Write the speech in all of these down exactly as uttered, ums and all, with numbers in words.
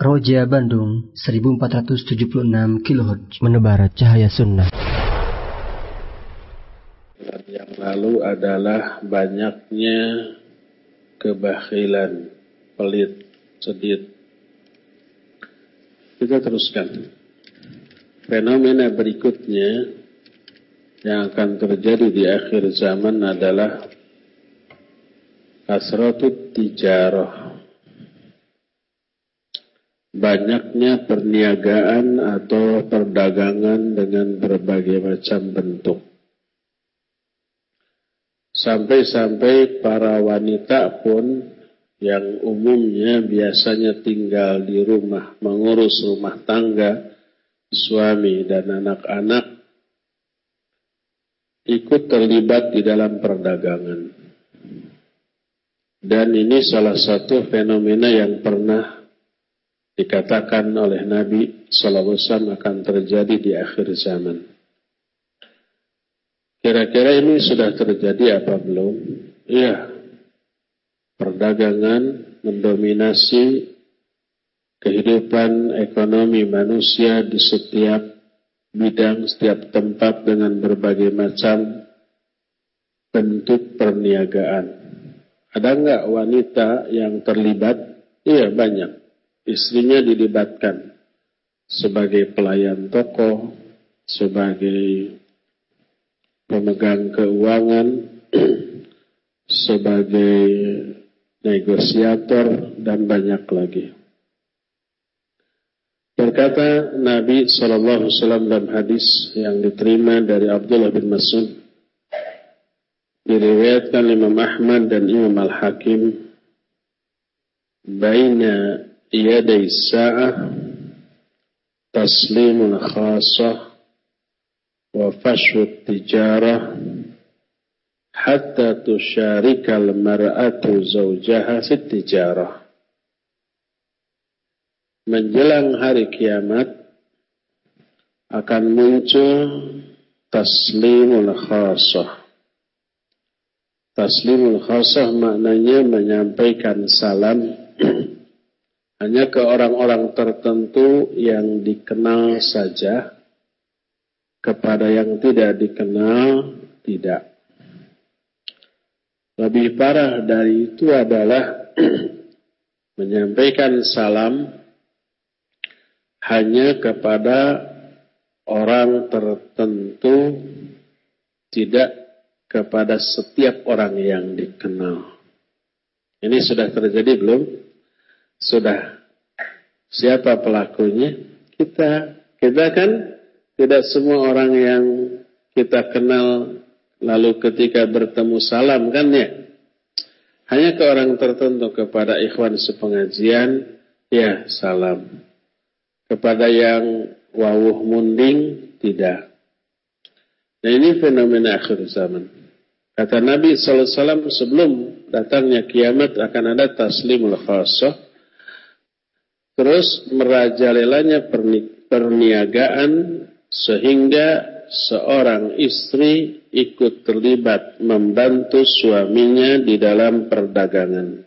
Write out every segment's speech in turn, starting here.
Roja Bandung seribu empat ratus tujuh puluh enam kilohertz, menebar cahaya sunnah. Yang lalu adalah banyaknya kebakhilan, pelit, sedih. Kita teruskan. Fenomena berikutnya yang akan terjadi di akhir zaman adalah kasratut tijarah. Banyaknya perniagaan atau perdagangan dengan berbagai macam bentuk. Sampai-sampai para wanita pun yang umumnya biasanya tinggal di rumah, mengurus rumah tangga, suami dan anak-anak, ikut terlibat di dalam perdagangan. Dan ini salah satu fenomena yang pernah dikatakan oleh Nabi sallallahu alaihi wasallam akan terjadi di akhir zaman. Kira-kira ini sudah terjadi apa belum? Iya. Perdagangan mendominasi kehidupan ekonomi manusia di setiap bidang, setiap tempat dengan berbagai macam bentuk perniagaan. Ada enggak wanita yang terlibat? Iya, banyak. Istrinya dilibatkan sebagai pelayan toko, sebagai pemegang keuangan, sebagai negosiator, dan banyak lagi. Berkata Nabi shallallahu alaihi wasallam dalam hadis yang diterima dari Abdullah bin Mas'ud, diriwayatkan Imam Ahmad dan Imam Al-Hakim, baina yaday sa'ah taslimul khasah wa fashwut tijarah hatta tusharikal mar'atu zawjaha fit tijarah. Menjelang hari kiamat akan muncul taslimul khasah. Taslimul khasah maknanya menyampaikan salam hanya ke orang-orang tertentu yang dikenal saja, kepada yang tidak dikenal tidak. Lebih parah dari itu adalah menyampaikan salam hanya kepada orang tertentu, tidak kepada setiap orang yang dikenal. Ini sudah terjadi belum? Sudah. Siapa pelakunya? Kita. Kita kan tidak semua orang yang kita kenal lalu ketika bertemu salam kan ya. Hanya ke orang tertentu, kepada ikhwan sepengajian, ya salam. Kepada yang wawuh munding, tidak. Nah ini fenomena akhir zaman. Kata Nabi sallallahu alaihi wasallam, sebelum datangnya kiamat akan ada taslimul khasah. Terus merajalelanya perniagaan sehingga seorang istri ikut terlibat membantu suaminya di dalam perdagangan.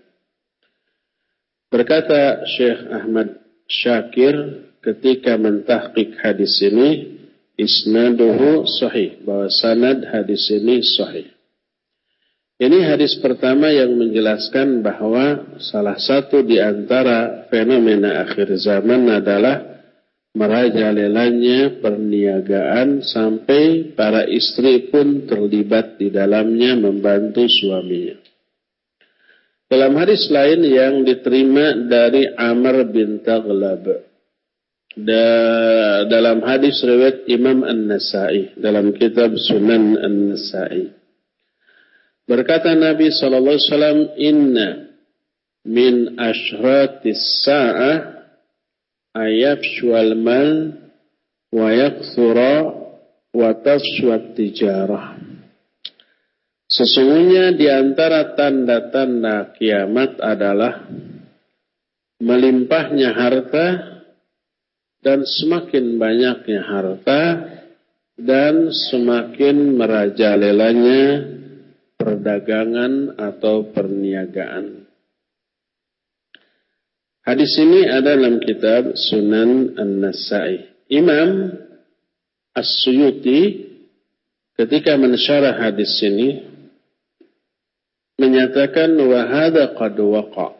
Berkata Syekh Ahmad Syakir ketika mentahqiq hadis ini, isnaduhu sahih, bahwa sanad hadis ini sahih. Ini hadis pertama yang menjelaskan bahwa salah satu di antara fenomena akhir zaman adalah merajalelanya perniagaan sampai para istri pun terlibat di dalamnya membantu suaminya. Dalam hadis lain yang diterima dari Amr bin Taghlab, da, dalam hadis riwayat Imam An-Nasa'i dalam kitab Sunan An-Nasa'i, berkata Nabi sallallahu alaihi wasallam, inna min ashratis sa'ah ayafshwal mal wa yakthura wa tafshwat tijarah. Sesungguhnya di antara tanda-tanda kiamat adalah melimpahnya harta dan semakin banyaknya harta dan semakin merajalelanya perdagangan atau perniagaan. Hadis ini ada dalam kitab Sunan An-Nasa'i. Imam As-Suyuti ketika mensyarah hadis ini menyatakan wa hadza qad waqa.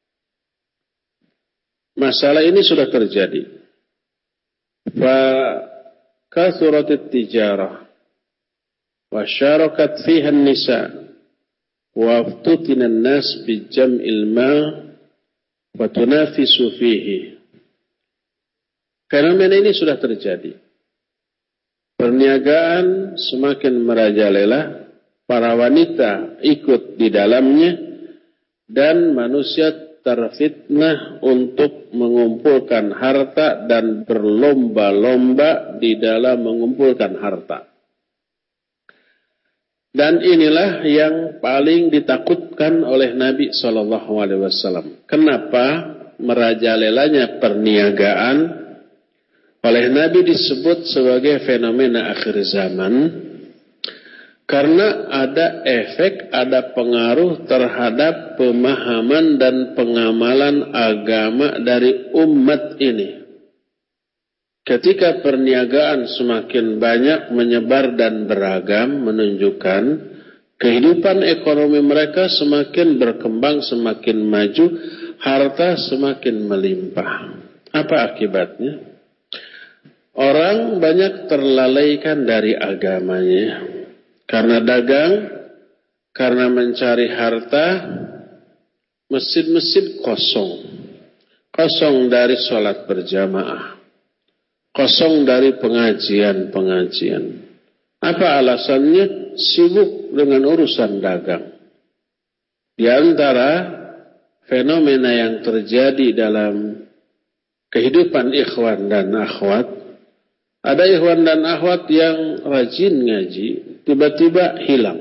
Masalah ini sudah terjadi. Fa kathurat at-tijarah wa syarakat fiha an-nisa wa aftutina an-nas bi jam'il ma wa tunafisu fihi. Fenomena ini sudah terjadi. Perniagaan semakin merajalela, para wanita ikut di dalamnya, dan manusia terfitnah untuk mengumpulkan harta dan berlomba-lomba di dalam mengumpulkan harta. Dan inilah yang paling ditakutkan oleh Nabi shallallahu alaihi wasallam. Kenapa merajalelanya perniagaan oleh Nabi disebut sebagai fenomena akhir zaman? Karena ada efek, ada pengaruh terhadap pemahaman dan pengamalan agama dari umat ini. Ketika perniagaan semakin banyak menyebar dan beragam, menunjukkan kehidupan ekonomi mereka semakin berkembang, semakin maju, harta semakin melimpah. Apa akibatnya? Orang banyak terlalaikan dari agamanya. Karena dagang, karena mencari harta, masjid-masjid kosong. Kosong dari sholat berjamaah. Kosong dari pengajian-pengajian. Apa alasannya? Sibuk dengan urusan dagang. Di antara fenomena yang terjadi dalam kehidupan ikhwan dan akhwat, ada ikhwan dan akhwat yang rajin ngaji, tiba-tiba hilang.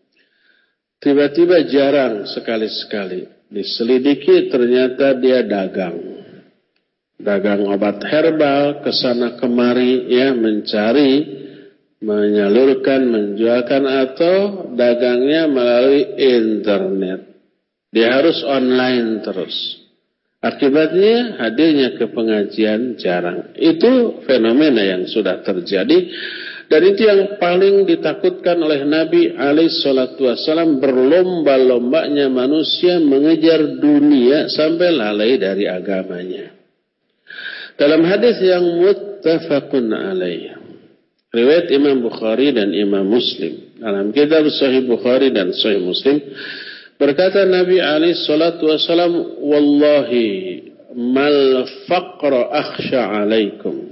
Tiba-tiba jarang sekali-sekali. Diselidiki ternyata dia dagang. Dagang obat herbal, kesana kemari, ya, mencari, menyalurkan, menjualkan, atau dagangnya melalui internet. Dia harus online terus. Akibatnya hadirnya ke pengajian jarang. Itu fenomena yang sudah terjadi. Dan itu yang paling ditakutkan oleh Nabi alaihi salatu wassalam. Berlomba-lombanya manusia mengejar dunia sampai lalai dari agamanya. Dalam hadis yang muttafaqun alaih, riwayat Imam Bukhari dan Imam Muslim, dalam kitab Sahih Bukhari dan Sahih Muslim, berkata Nabi alaihi salatu wassalam, wallahi mal faqra akhsha alaikum,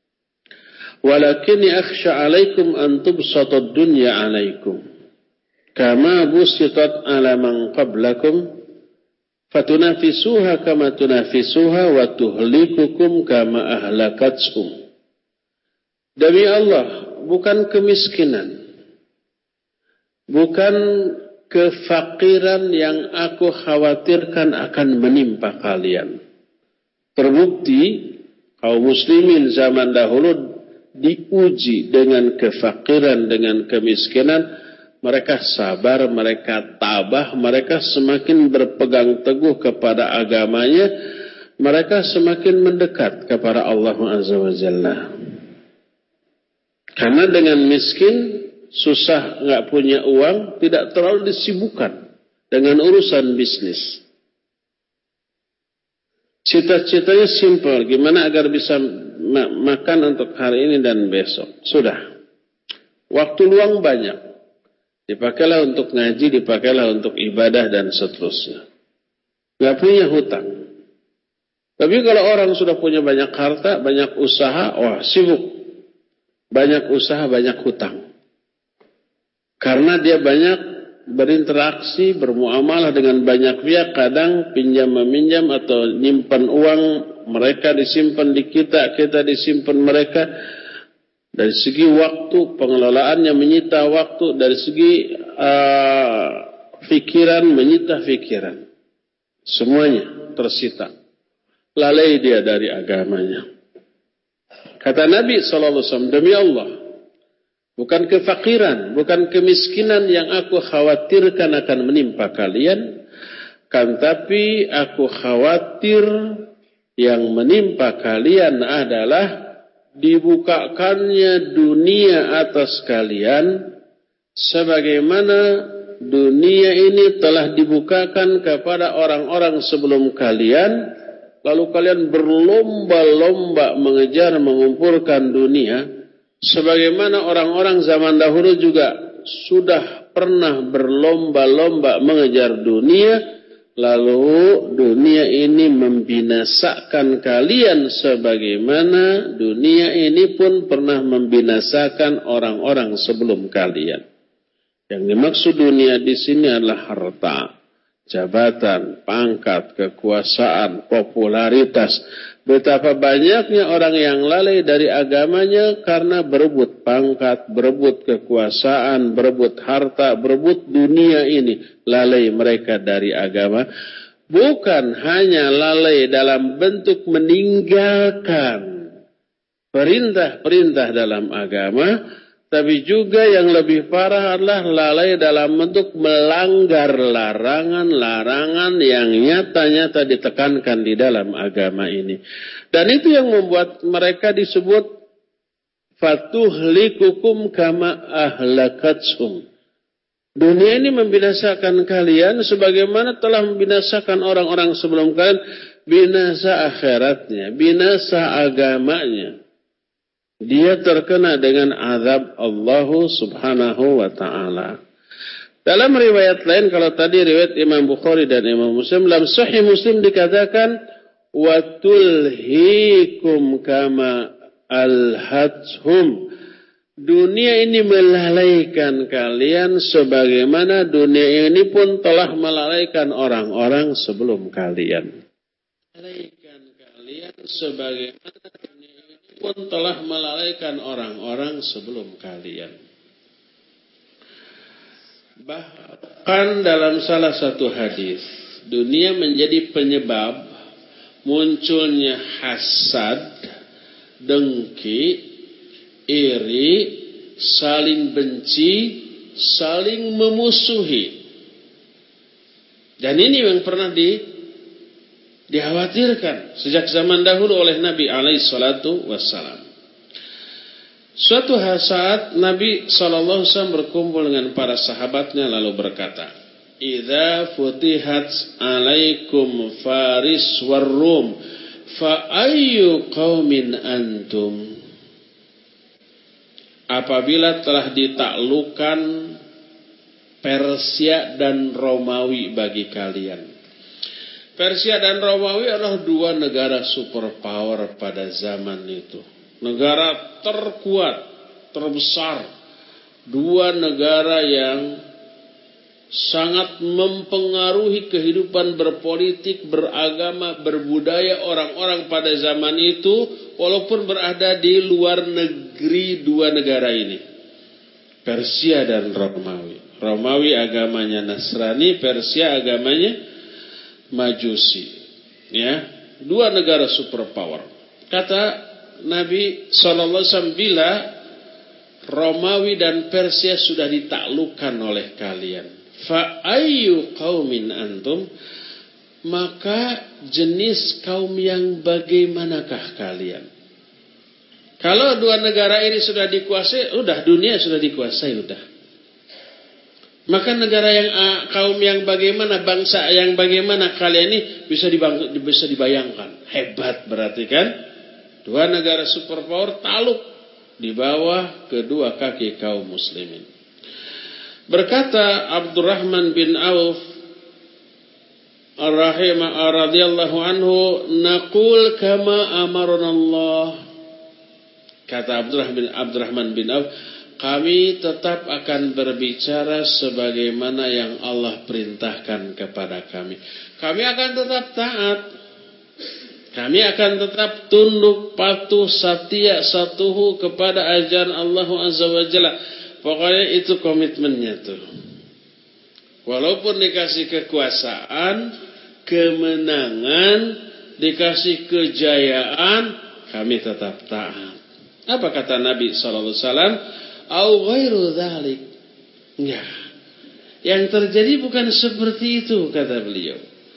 walakinni akhsha alaikum an tubsata ad-dunya alaikum kama busitat ala man qablakum fatunafisuha kama tunafisuha wa tuhlikukum kama ahlakatsum. Demi Allah, bukan kemiskinan, bukan kefakiran yang aku khawatirkan akan menimpa kalian. Terbukti kaum muslimin zaman dahulu diuji dengan kefakiran, dengan kemiskinan. Mereka sabar, mereka tabah, mereka semakin berpegang teguh kepada agamanya. Mereka semakin mendekat kepada Allah Azza wa Jalla. Karena dengan miskin, susah, nggak punya uang, tidak terlalu disibukkan dengan urusan bisnis. Cita-citanya simpel, gimana agar bisa ma- makan untuk hari ini dan besok. Sudah. Waktu luang banyak. Dipakailah untuk ngaji, dipakailah untuk ibadah dan seterusnya. Nggak punya hutang. Tapi kalau orang sudah punya banyak harta, banyak usaha, wah sibuk. Banyak usaha, banyak hutang. Karena dia banyak berinteraksi, bermuamalah dengan banyak pihak, kadang pinjam meminjam atau nyimpan uang, mereka disimpan di kita, kita disimpan mereka. Dari segi waktu, pengelolaannya menyita waktu, dari segi uh, fikiran, menyita fikiran. Semuanya tersita. Lalai dia dari agamanya. Kata Nabi shallallahu alaihi wasallam, demi Allah, bukan kefakiran, bukan kemiskinan yang aku khawatirkan akan menimpa kalian. kan tapi aku khawatir yang menimpa kalian adalah dibukakannya dunia atas kalian sebagaimana dunia ini telah dibukakan kepada orang-orang sebelum kalian, lalu kalian berlomba-lomba mengejar mengumpulkan dunia sebagaimana orang-orang zaman dahulu juga sudah pernah berlomba-lomba mengejar dunia, lalu dunia ini membinasakan kalian sebagaimana dunia ini pun pernah membinasakan orang-orang sebelum kalian. Yang dimaksud dunia di sini adalah harta, jabatan, pangkat, kekuasaan, popularitas. Betapa banyaknya orang yang lalai dari agamanya karena berebut pangkat, berebut kekuasaan, berebut harta, berebut dunia ini. Lalai mereka dari agama. Bukan hanya lalai dalam bentuk meninggalkan perintah-perintah dalam agama, tapi juga yang lebih parah adalah lalai dalam bentuk melanggar larangan-larangan yang nyata-nyata ditekankan di dalam agama ini. Dan itu yang membuat mereka disebut fatuhlikukum kama ahlakatsum. Dunia ini membinasakan kalian sebagaimana telah membinasakan orang-orang sebelum kalian. Binasa akhiratnya, binasa agamanya. Dia terkena dengan azab Allah subhanahu wa ta'ala. Dalam riwayat lain, kalau tadi riwayat Imam Bukhari dan Imam Muslim, dalam Sahih Muslim dikatakan, وَتُلْهِيكُمْ كَمَا أَلْهَتْهُمْ. Dunia ini melalaikan kalian sebagaimana dunia ini pun telah melalaikan orang-orang sebelum kalian. Melalaikan kalian sebagaimana pun telah melalaikan orang-orang sebelum kalian. Bahkan dalam salah satu hadis, dunia menjadi penyebab munculnya hasad, dengki, iri, saling benci, saling memusuhi. Dan ini yang pernah di dikhawatirkan sejak zaman dahulu oleh Nabi alaihi salatu wassalam. Suatu saat Nabi sallallahu alaihi wasallam berkumpul dengan para sahabatnya lalu berkata, "Idza futihat alaikum Faris war Rum, fa ayyu qaumin antum?" Apabila telah ditaklukkan Persia dan Romawi bagi kalian. Persia dan Romawi adalah dua negara superpower pada zaman itu. Negara terkuat, terbesar. Dua negara yang sangat mempengaruhi kehidupan berpolitik, beragama, berbudaya orang-orang pada zaman itu. Walaupun berada di luar negeri dua negara ini. Persia dan Romawi. Romawi agamanya Nasrani, Persia agamanya Majusi, ya, dua negara superpower. Kata Nabi sallallahu alaihi wasallam, bila Romawi dan Persia sudah ditaklukkan oleh kalian, fa ayyu qaumin antum, maka jenis kaum yang bagaimanakah kalian? Kalau dua negara ini sudah dikuasai, udah dunia sudah dikuasai, udah. Maka negara yang uh, kaum yang bagaimana, bangsa yang bagaimana kalian ini bisa dibang, bisa dibayangkan. Hebat berarti kan? Dua negara superpower taluk di bawah kedua kaki kaum muslimin. Berkata Abdurrahman bin Auf ar-rahimah radhiyallahu anhu, naqul kama amarna Allah. Kata Abdurrahman bin Abdurrahman bin Auf, kami tetap akan berbicara sebagaimana yang Allah perintahkan kepada kami. Kami akan tetap taat. Kami akan tetap tunduk, patuh, setia, satuhu kepada ajaran Allah Azza wa Jalla. Pokoknya itu komitmennya tuh. Walaupun dikasih kekuasaan, kemenangan, dikasih kejayaan, kami tetap taat. Apa kata Nabi sallallahu alaihi wasallam? Au ghairu dzalik. Enggak. Yang terjadi bukan seperti itu, kata beliau.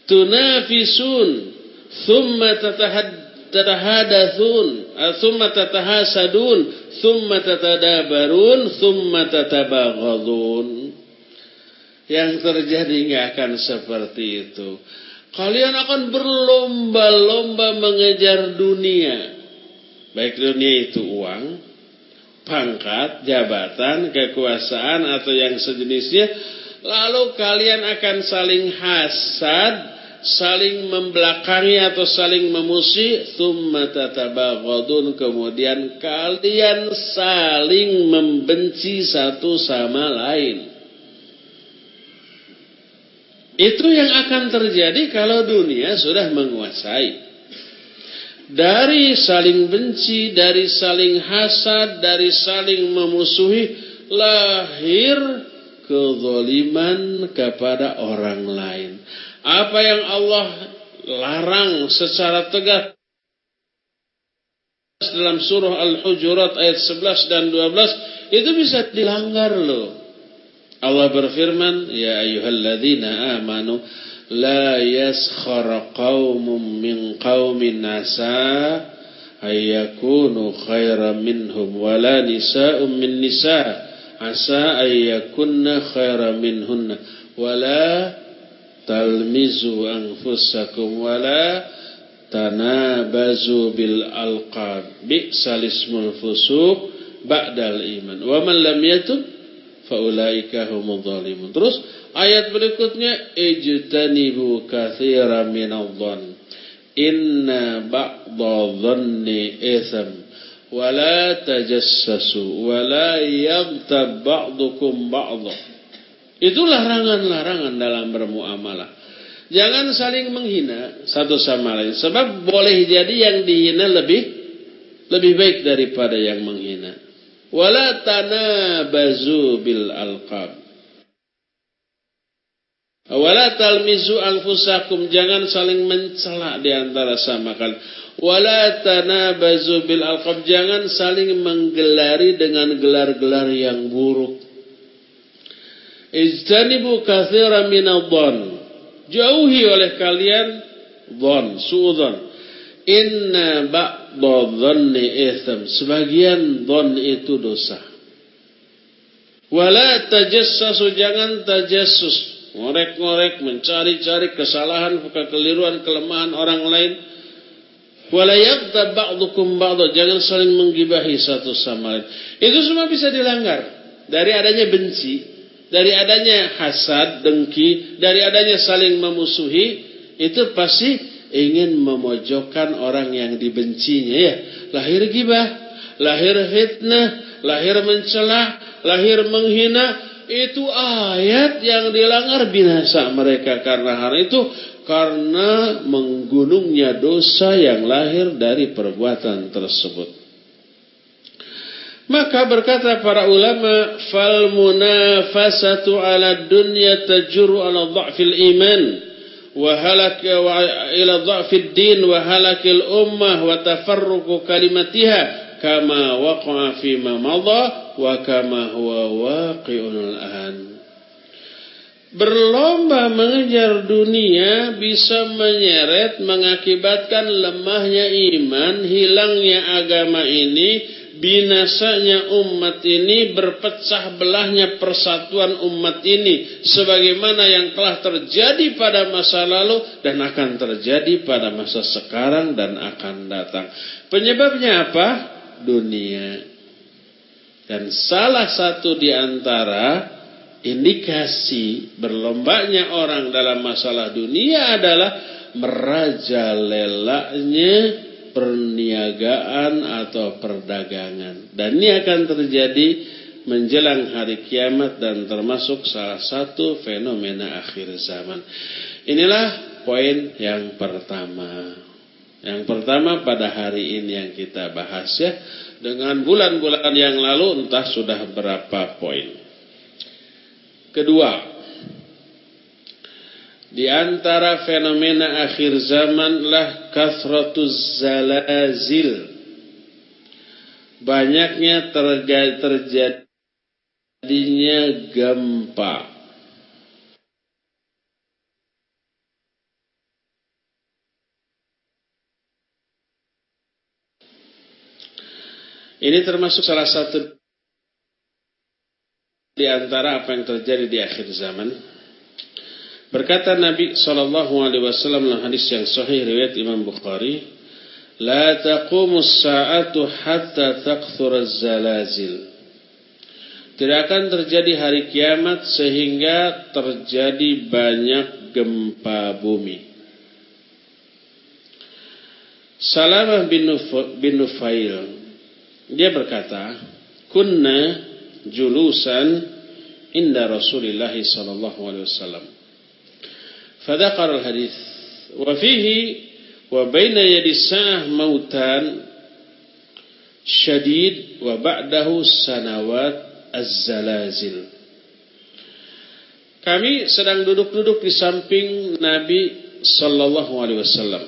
tunafisun, thumma tatahad tatahadathun, thumma tatahasadun, thumma tatadabarun, thumma tatabaghadun. Yang terjadi nggak akan seperti itu. Kalian akan berlomba-lomba mengejar dunia. Baik dunia itu uang, pangkat, jabatan, kekuasaan atau yang sejenisnya. Lalu kalian akan saling hasad, saling membelakangi atau saling memusuhi. Tsumma tatabaghadun, kemudian kalian saling membenci satu sama lain. Itu yang akan terjadi kalau dunia sudah menguasai. Dari saling benci, dari saling hasad, dari saling memusuhi, lahir kezaliman kepada orang lain. Apa yang Allah larang secara tegas dalam surah Al-Hujurat ayat sebelas dan dua belas, itu bisa dilanggar loh. Allah berfirman, ya ayyuhalladzina amanu la yaskhara qaumun min qaumin asa ayyakunu khairan minhum wala nisa'un min nisa' asa ayyakunna khairan minhunna wala talmizu anfusakum wala tanabazu bil alqab bi'sal ismul fusuq ba'dal iman wa man lam yatub faulaika humudz zalimun. Terus ayat berikutnya, ijtanibu katsiran minadh-dhann inna ba'dadh-dhanni itsam wa la tajassasu wa la yaghtab ba'dukum ba'dha. Itu larangan-larangan dalam bermuamalah. Jangan saling menghina satu sama lain, sebab boleh jadi yang dihina lebih lebih baik daripada yang menghina. Wala tanabazu bil alqab. Wala talmizu anfusakum, jangan saling mencela di antara sama kalian. Wala tanabazu bil alqab, jangan saling menggelari dengan gelar-gelar yang buruk. Ijtanibu katsiran minadh-dhann, jauhi oleh kalian dhann, suudzon. Inna ba'dadh-dhanni itsam, sebagian dhann itu dosa. Wala tajassasu, jangan tajassus, ngorek-ngorek, mencari-cari kesalahan, kekeliruan, kelemahan orang lain. Wala yaghtab ba'dukum ba'dha, jangan saling menggibahi satu sama lain. Itu semua bisa dilanggar dari adanya benci, dari adanya hasad, dengki, dari adanya saling memusuhi. Itu pasti ingin memojokkan orang yang dibencinya, ya. Lahir gibah, lahir fitnah, lahir mencela, lahir menghina. Itu ayat yang dilanggar, binasa mereka karena hal itu, karena menggunungnya dosa yang lahir dari perbuatan tersebut. Maka berkata para ulama, fal munafasatu ala dunya tajuru ala dha'fil iman wa halak wa ila dha'fid din wa halakil ummah wa tafarruqu kalimatiha kama waqa'a fi ma madha wa kama huwa waqi'un al-an. Berlomba mengejar dunia bisa menyeret, mengakibatkan lemahnya iman, hilangnya agama ini, binasanya umat ini, berpecah belahnya persatuan umat ini, sebagaimana yang telah terjadi pada masa lalu dan akan terjadi pada masa sekarang dan akan datang. Penyebabnya apa? Dunia. Dan salah satu di antara indikasi berlombanya orang dalam masalah dunia adalah merajalelanya perniagaan atau perdagangan. Dan ini akan terjadi menjelang hari kiamat dan termasuk salah satu fenomena akhir zaman. Inilah poin yang pertama. Yang pertama pada hari ini yang kita bahas, ya. Dengan bulan-bulan yang lalu entah sudah berapa poin. Kedua, di antara fenomena akhir zamanlah kathratuz zalazil. Banyaknya terjadinya, terjadinya gempa. Gempa. Gempa Ini termasuk salah satu di antara apa yang terjadi di akhir zaman. Berkata Nabi sallallahu alaihi wasallam dalam hadis yang sahih riwayat Imam Bukhari, "La taqumus sa'atu hatta takthura az-zalazil." Tidak akan terjadi hari kiamat sehingga terjadi banyak gempa bumi. Salamah bin Nufail, dia berkata, "Kunna julusan inda Rasulillah sallallahu alaihi wasallam." Fadzakara al-hadits wa fihi wa baina yadi sa'ah mautan syadid wa ba'dahu sanawat az-zalazil. Kami sedang duduk-duduk di samping Nabi sallallahu alaihi wasallam.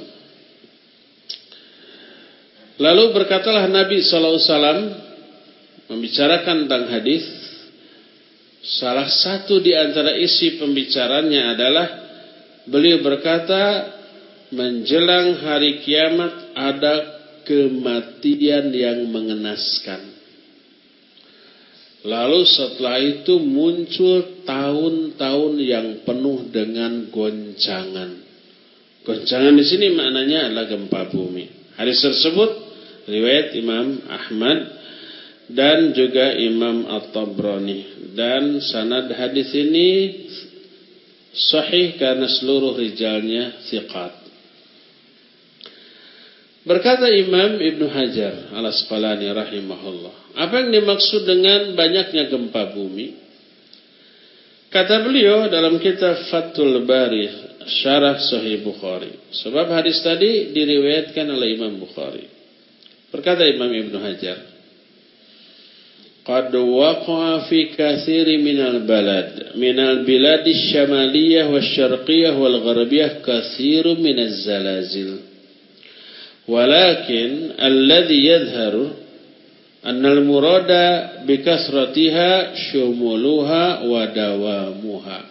Lalu berkatalah Nabi sallallahu alaihi wasallam membicarakan tentang hadis. Salah satu di antara isi pembicaranya adalah beliau berkata, menjelang hari kiamat ada kematian yang mengenaskan. Lalu setelah itu muncul tahun-tahun yang penuh dengan goncangan. Goncangan di sini maknanya adalah gempa bumi. Hadis tersebut riwayat Imam Ahmad dan juga Imam At-Tabrani, dan sanad hadis ini sahih karena seluruh rijalnya thiqat. Berkata Imam Ibnu Hajar Al-Asqalani rahimahullah, apa yang dimaksud dengan banyaknya gempa bumi? Kata beliau dalam kitab Fathul Bari Syarah Sahih Bukhari, sebab hadis tadi diriwayatkan oleh Imam Bukhari. Berkata Imam Ibnu Hajar, qad waqa'a fi katsiri minal balad minal biladi syamaliyah wasyarqiyah wal gharbiyah katsirun minaz zalazil. Walakin alladhi yadhharu anna al-murada bikasratiha syumuluha wa dawamuha.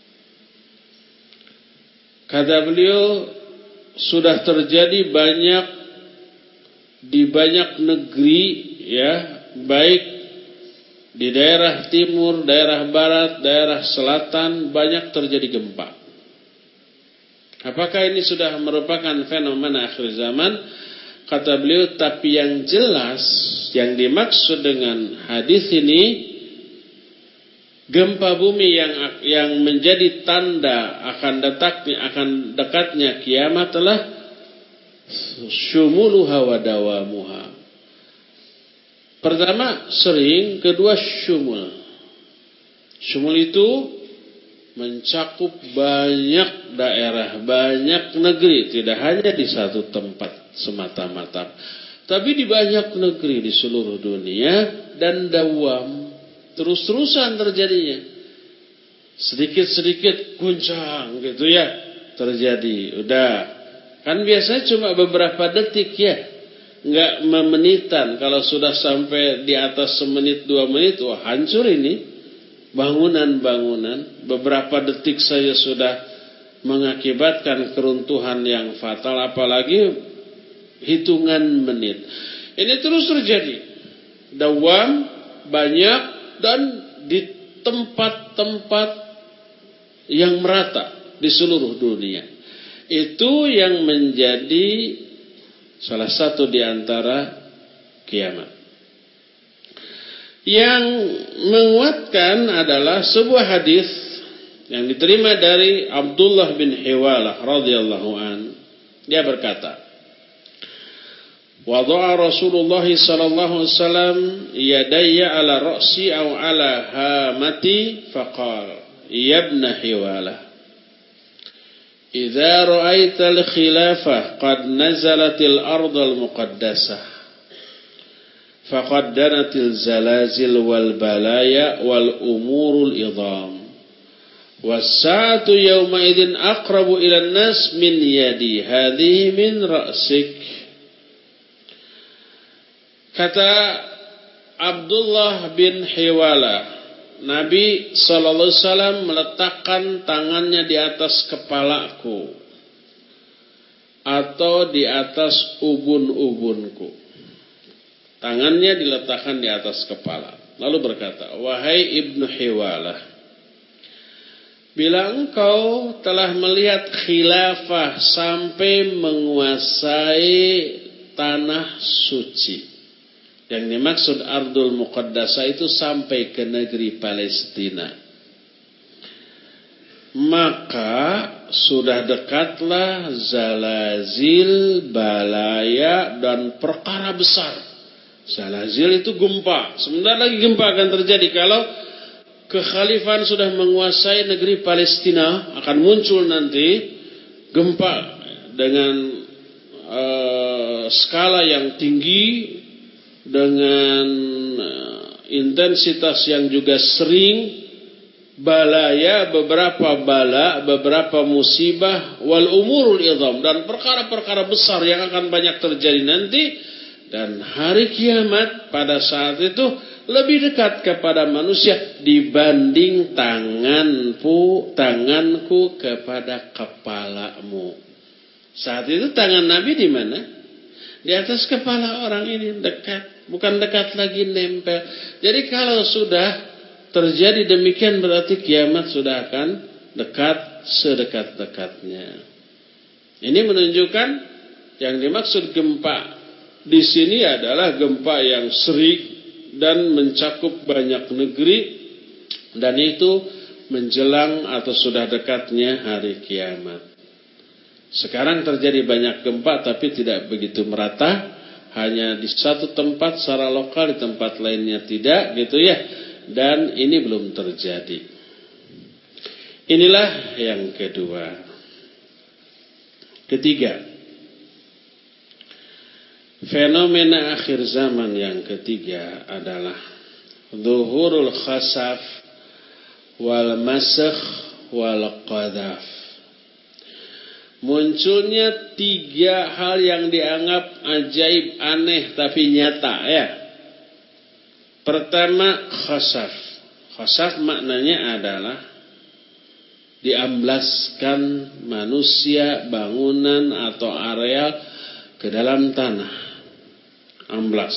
Kata beliau, sudah terjadi banyak di banyak negeri, ya, baik di daerah timur, daerah barat, daerah selatan, banyak terjadi gempa. Apakah ini sudah merupakan fenomena akhir zaman? Kata beliau, tapi yang jelas yang dimaksud dengan hadis ini, gempa bumi yang yang menjadi tanda akan dekatnya akan dekatnya kiamat adalah syumuluha wa dawamuha. Pertama sering, kedua syumul. Syumul itu mencakup banyak daerah, banyak negeri, tidak hanya di satu tempat semata-mata, tapi di banyak negeri di seluruh dunia, dan dawam, terus-terusan terjadinya. Sedikit-sedikit guncang gitu ya terjadi. Udah, kan biasanya cuma beberapa detik ya, nggak memenitan. Kalau sudah sampai di atas semenit dua menit, wah hancur ini. Bangunan-bangunan beberapa detik saja sudah mengakibatkan keruntuhan yang fatal, apalagi hitungan menit. Ini terus terjadi, dawam, banyak, dan di tempat-tempat yang merata di seluruh dunia. Itu yang menjadi salah satu di antara kiamat. Yang menguatkan adalah sebuah hadis yang diterima dari Abdullah bin Hiwalah radhiyallahu an. Dia berkata, wada'a Rasulullah sallallahu alaihi wasallam yadayya ala ra'si aw ala hamati faqala, ya ibn Hiwalah, idza ra'aita al-khilafah qad nazalatil ardal muqaddasah faqad danatil zalazil wal balaya wal umurul idham was-sa'atu yawma idzin aqrabu ila an-nas min yadi hadhihi min ra'sik. Kata Abdullah bin Hiwalah, Nabi sallallahu alaihi wasallam meletakkan tangannya di atas kepalaku atau di atas ubun-ubunku. Tangannya diletakkan di atas kepala. Lalu berkata, wahai Ibnu Hiwalah, bila engkau telah melihat khilafah sampai menguasai tanah suci. Yang dimaksud Ardul Muqaddasah itu sampai ke negeri Palestina. Maka sudah dekatlah zalazil, balaya, dan perkara besar. Zalazil itu gempa. Sebentar lagi gempa akan terjadi. Kalau kekhalifahan sudah menguasai negeri Palestina, akan muncul nanti gempa dengan uh, skala yang tinggi, dengan uh, intensitas yang juga sering, balaya, beberapa bala, beberapa musibah, wal umurul idham, dan perkara-perkara besar yang akan banyak terjadi nanti. Dan hari kiamat pada saat itu lebih dekat kepada manusia dibanding tanganku, tanganku kepada kepalamu. Saat itu tangan Nabi di mana? Di atas kepala orang ini, dekat, bukan dekat lagi, nempel. Jadi kalau sudah terjadi demikian berarti kiamat sudah akan dekat sedekat-dekatnya. Ini menunjukkan yang dimaksud gempa di sini adalah gempa yang sering dan mencakup banyak negeri, dan itu menjelang atau sudah dekatnya hari kiamat. Sekarang terjadi banyak gempa tapi tidak begitu merata, hanya di satu tempat secara lokal, di tempat lainnya tidak, gitu ya. Dan ini belum terjadi. Inilah yang kedua. Ketiga, fenomena akhir zaman yang ketiga adalah zuhurul khasaf wal masakh wal qadhaf. Munculnya tiga hal yang dianggap ajaib, aneh tapi nyata ya. Pertama, khasaf. Khasaf maknanya adalah diamblaskan manusia, bangunan atau area ke dalam tanah. Amblas.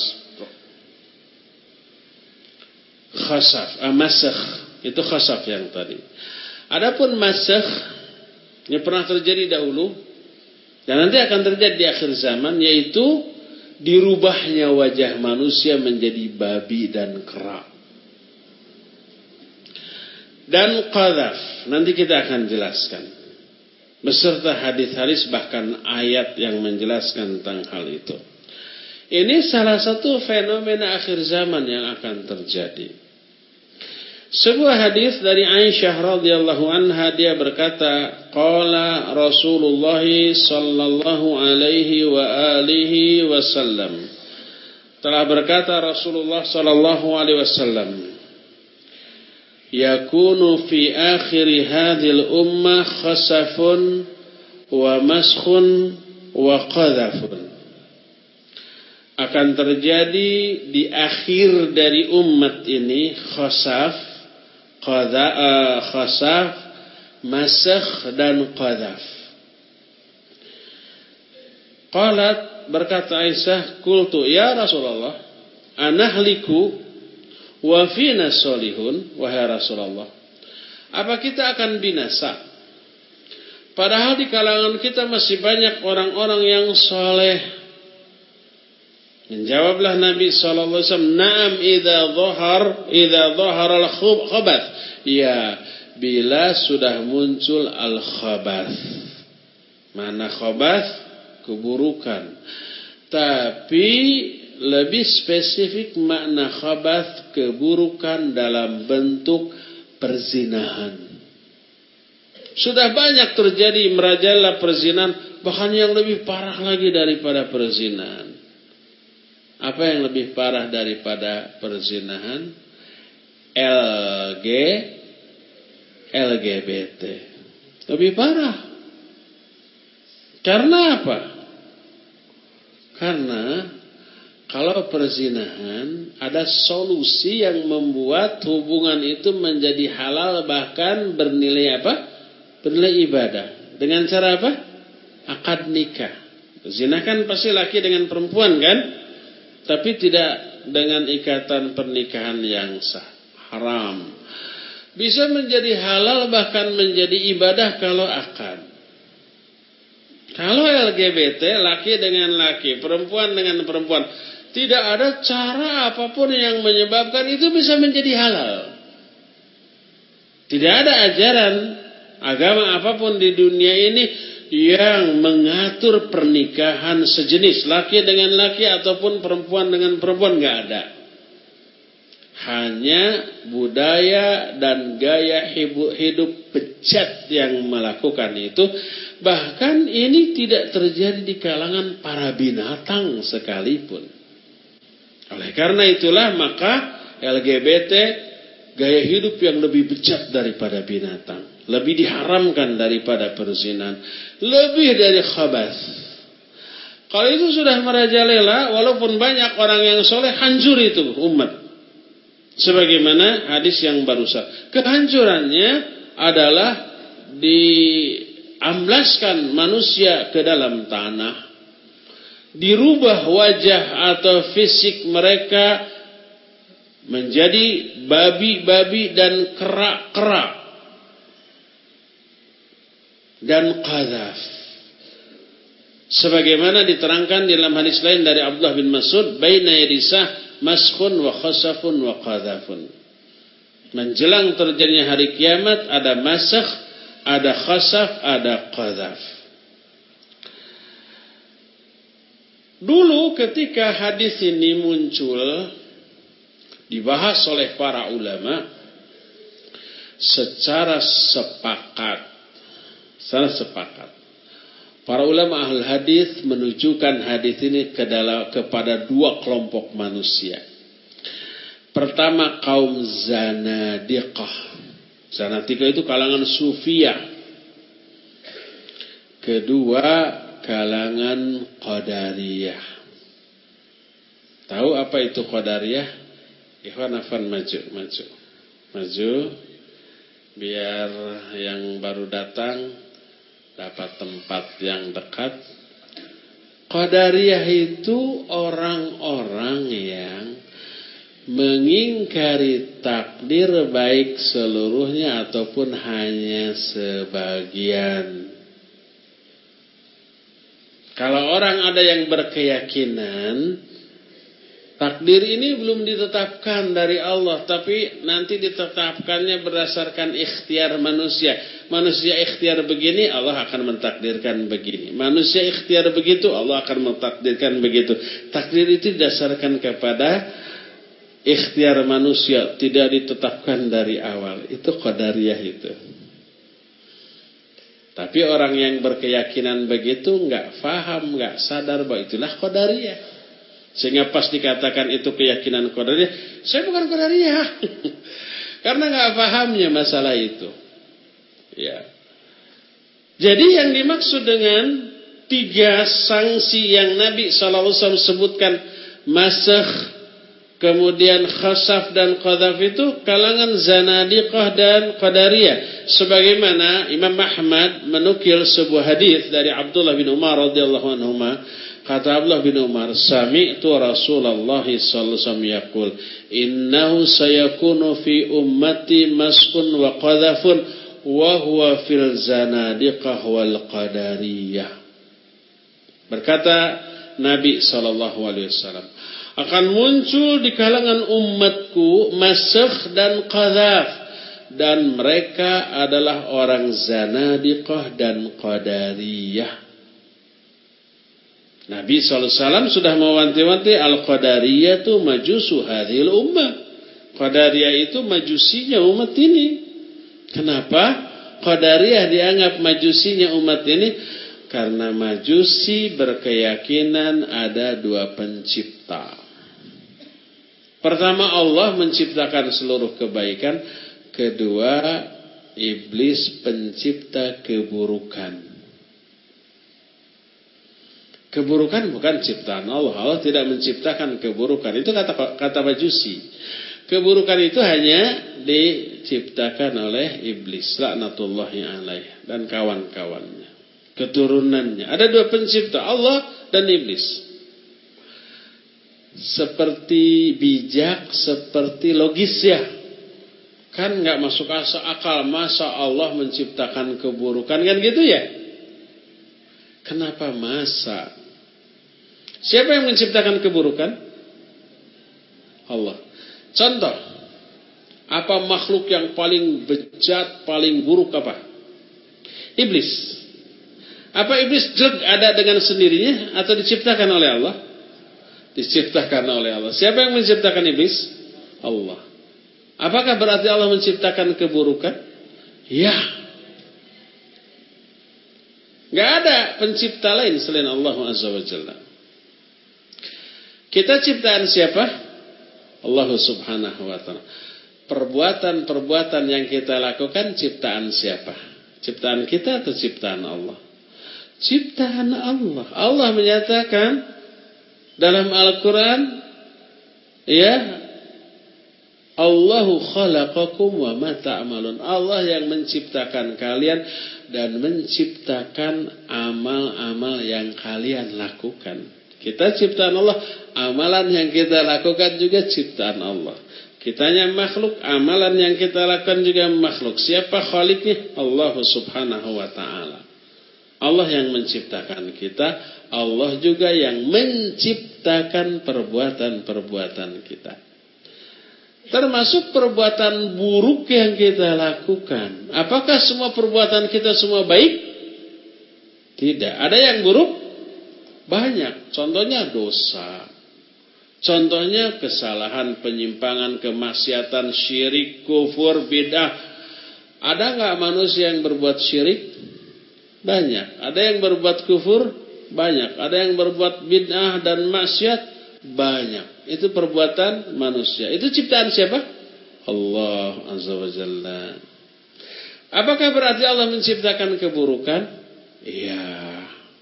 Khasaf, ah, masakh, itu khasaf yang tadi. Adapun masakh, ini pernah terjadi dahulu dan nanti akan terjadi di akhir zaman, yaitu dirubahnya wajah manusia menjadi babi dan kera. Dan qadhaf, nanti kita akan jelaskan beserta hadis-hadis bahkan ayat yang menjelaskan tentang hal itu. Ini salah satu fenomena akhir zaman yang akan terjadi. Sebuah hadis dari Aisyah radhiyallahu anha, dia berkata, qala Rasulullah sallallahu alaihi wa alihi wasallam. Telah berkata Rasulullah sallallahu alaihi wasallam, yakunu fi akhir hadhil ummah khasafun wa maskhun wa qadhafun. Akan terjadi di akhir dari umat ini khasaf, Qadha, uh, khasaf, masakh dan qadhaf. Qalat, berkata Aisyah, qultu ya Rasulullah, anahliku wa fina solihun, wahai Rasulullah, apa kita akan binasa? Padahal di kalangan kita masih banyak orang-orang yang soleh. Menjawablah Nabi sallallahu alaihi wasallam, "Na'am idza dhahar idza dhahara al-khabath." Ya, bila sudah muncul al-khabath. Mana khabath? Keburukan. Tapi lebih spesifik makna khabath, keburukan dalam bentuk perzinahan. Sudah banyak terjadi merajalela perzinahan, bahkan yang lebih parah lagi daripada perzinahan. Apa yang lebih parah daripada perzinahan? L G L G B T. Lebih parah. Karena apa? Karena kalau perzinahan ada solusi yang membuat hubungan itu menjadi halal, bahkan bernilai apa? Bernilai ibadah. Dengan cara apa? Akad nikah. Zina kan pasti laki dengan perempuan kan? tapi tidak dengan ikatan pernikahan yang sah, haram. Bisa menjadi halal bahkan menjadi ibadah kalau akad. Kalau L G B T, laki dengan laki, perempuan dengan perempuan, tidak ada cara apapun yang menyebabkan itu bisa menjadi halal. Tidak ada ajaran agama apapun di dunia ini yang mengatur pernikahan sejenis, laki dengan laki ataupun perempuan dengan perempuan, nggak ada. Hanya budaya dan gaya hidup bejat yang melakukan itu. Bahkan ini tidak terjadi di kalangan para binatang sekalipun. Oleh karena itulah maka L G B T gaya hidup yang lebih bejat daripada binatang, lebih diharamkan daripada perzinahan, lebih dari khabas. Kalau itu sudah merajalela, walaupun banyak orang yang soleh, hancur itu umat. Sebagaimana hadis yang barusan, kehancurannya adalah diamblaskan manusia ke dalam tanah, dirubah wajah atau fisik mereka menjadi babi-babi dan kerak-kerak dan qadzaf. Sebagaimana diterangkan di dalam hadis lain dari Abdullah bin Mas'ud, baina yadisah maskhun wa khasafun wa qadzafun. Menjelang terjadinya hari kiamat ada masakh, ada khasaf, ada qadzaf. Dulu ketika hadis ini muncul, dibahas oleh para ulama secara sepakat. Secara sepakat. Para ulama ahli hadis menunjukkan hadis ini ke dalam, kepada dua kelompok manusia. Pertama, kaum zanadiqah. Zanadiqah itu kalangan sufiyah. Kedua, kalangan qadariyah. Tahu apa itu qadariyah? Ikhwan afan maju, maju, maju, biar yang baru datang dapat tempat yang dekat. Qadariyah itu orang-orang yang mengingkari takdir baik seluruhnya ataupun hanya sebagian. Kalau orang ada yang berkeyakinan takdir ini belum ditetapkan dari Allah, tapi nanti ditetapkannya berdasarkan ikhtiar manusia. Manusia ikhtiar begini, Allah akan mentakdirkan begini. Manusia ikhtiar begitu, Allah akan mentakdirkan begitu. Takdir itu didasarkan kepada ikhtiar manusia, tidak ditetapkan dari awal. Itu qadariyah itu. Tapi orang yang berkeyakinan begitu nggak faham, nggak sadar bahwa itulah qadariyah. Sehingga pas dikatakan itu keyakinan qadariyah, saya bukan qadariyah. Karena nggak pahamnya masalah itu. Ya. Jadi yang dimaksud dengan tiga sanksi yang Nabi shallallahu alaihi wasallam sebutkan, masakh, kemudian khasaf dan qadzaf, itu kalangan zanadiqah dan qadariyah. Sebagaimana Imam Ahmad menukil sebuah hadis dari Abdullah bin Umar radhiyallahu anhuma. Kata Abdullah bin Umar, sami'tu Rasulullah sallallahu alaihi wasallam yaqul, innahu sayakunu fi ummati maskun wa qadzafun wa huwa fil zanadiqah wal qadariyah. Berkata Nabi sallallahu alaihi wasallam, akan muncul di kalangan umatku masakh dan qadzaf, dan mereka adalah orang zanadiqah dan qadariyah. Nabi shallallahu alaihi wasallam sudah mewanti-wanti, al-qadariyah itu majusu hadhil ummah. Qadariyah itu majusinya umat ini. Kenapa qadariyah dianggap majusinya umat ini? Karena majusi berkeyakinan ada dua pencipta. Pertama, Allah menciptakan seluruh kebaikan. Kedua, iblis pencipta keburukan. Keburukan bukan ciptaan Allah. Allah tidak menciptakan keburukan. Itu kata kata majusi. Keburukan itu hanya diciptakan oleh iblis, laknatullahi alaih, dan kawan-kawannya, keturunannya. Ada dua pencipta, Allah dan iblis. seperti bijak, seperti logis ya. Kan nggak masuk akal, masa Allah menciptakan keburukan kan gitu ya? Kenapa masa? Siapa yang menciptakan keburukan? Allah. Contoh, apa makhluk yang paling bejat, paling buruk apa? Iblis. Apa iblis jelek ada dengan sendirinya atau diciptakan oleh Allah? Diciptakan oleh Allah. Siapa yang menciptakan iblis? Allah. Apakah berarti Allah menciptakan keburukan? Ya. Gak ada pencipta lain selain Allah Azza wa Jalla. Kita ciptaan siapa? Allah Subhanahu wa Ta'ala. Perbuatan-perbuatan yang kita lakukan ciptaan siapa? Ciptaan kita atau ciptaan Allah? Ciptaan Allah. Allah menyatakan dalam Al-Quran, ya, Allahu khalaqakum wa ma ta'malun. Allah yang menciptakan kalian dan menciptakan amal-amal yang kalian lakukan. Kita ciptaan Allah, amalan yang kita lakukan juga ciptaan Allah. Kitanya makhluk, amalan yang kita lakukan juga makhluk. Siapa khaliqnya? Allah Subhanahu wa Ta'ala. Allah yang menciptakan kita, Allah juga yang menciptakan perbuatan-perbuatan kita. Termasuk perbuatan buruk yang kita lakukan. Apakah semua perbuatan kita semua baik? Tidak. Ada yang buruk? Banyak. Contohnya dosa. Contohnya kesalahan, penyimpangan, kemaksiatan, syirik, kufur, bid'ah. Ada nggak manusia yang berbuat syirik? Banyak. Ada yang berbuat kufur? Banyak. Ada yang berbuat bid'ah dan maksiat? Banyak. Itu perbuatan manusia. Itu ciptaan siapa? Allah Azza wa Jalla. Apakah berarti Allah menciptakan keburukan? Iya.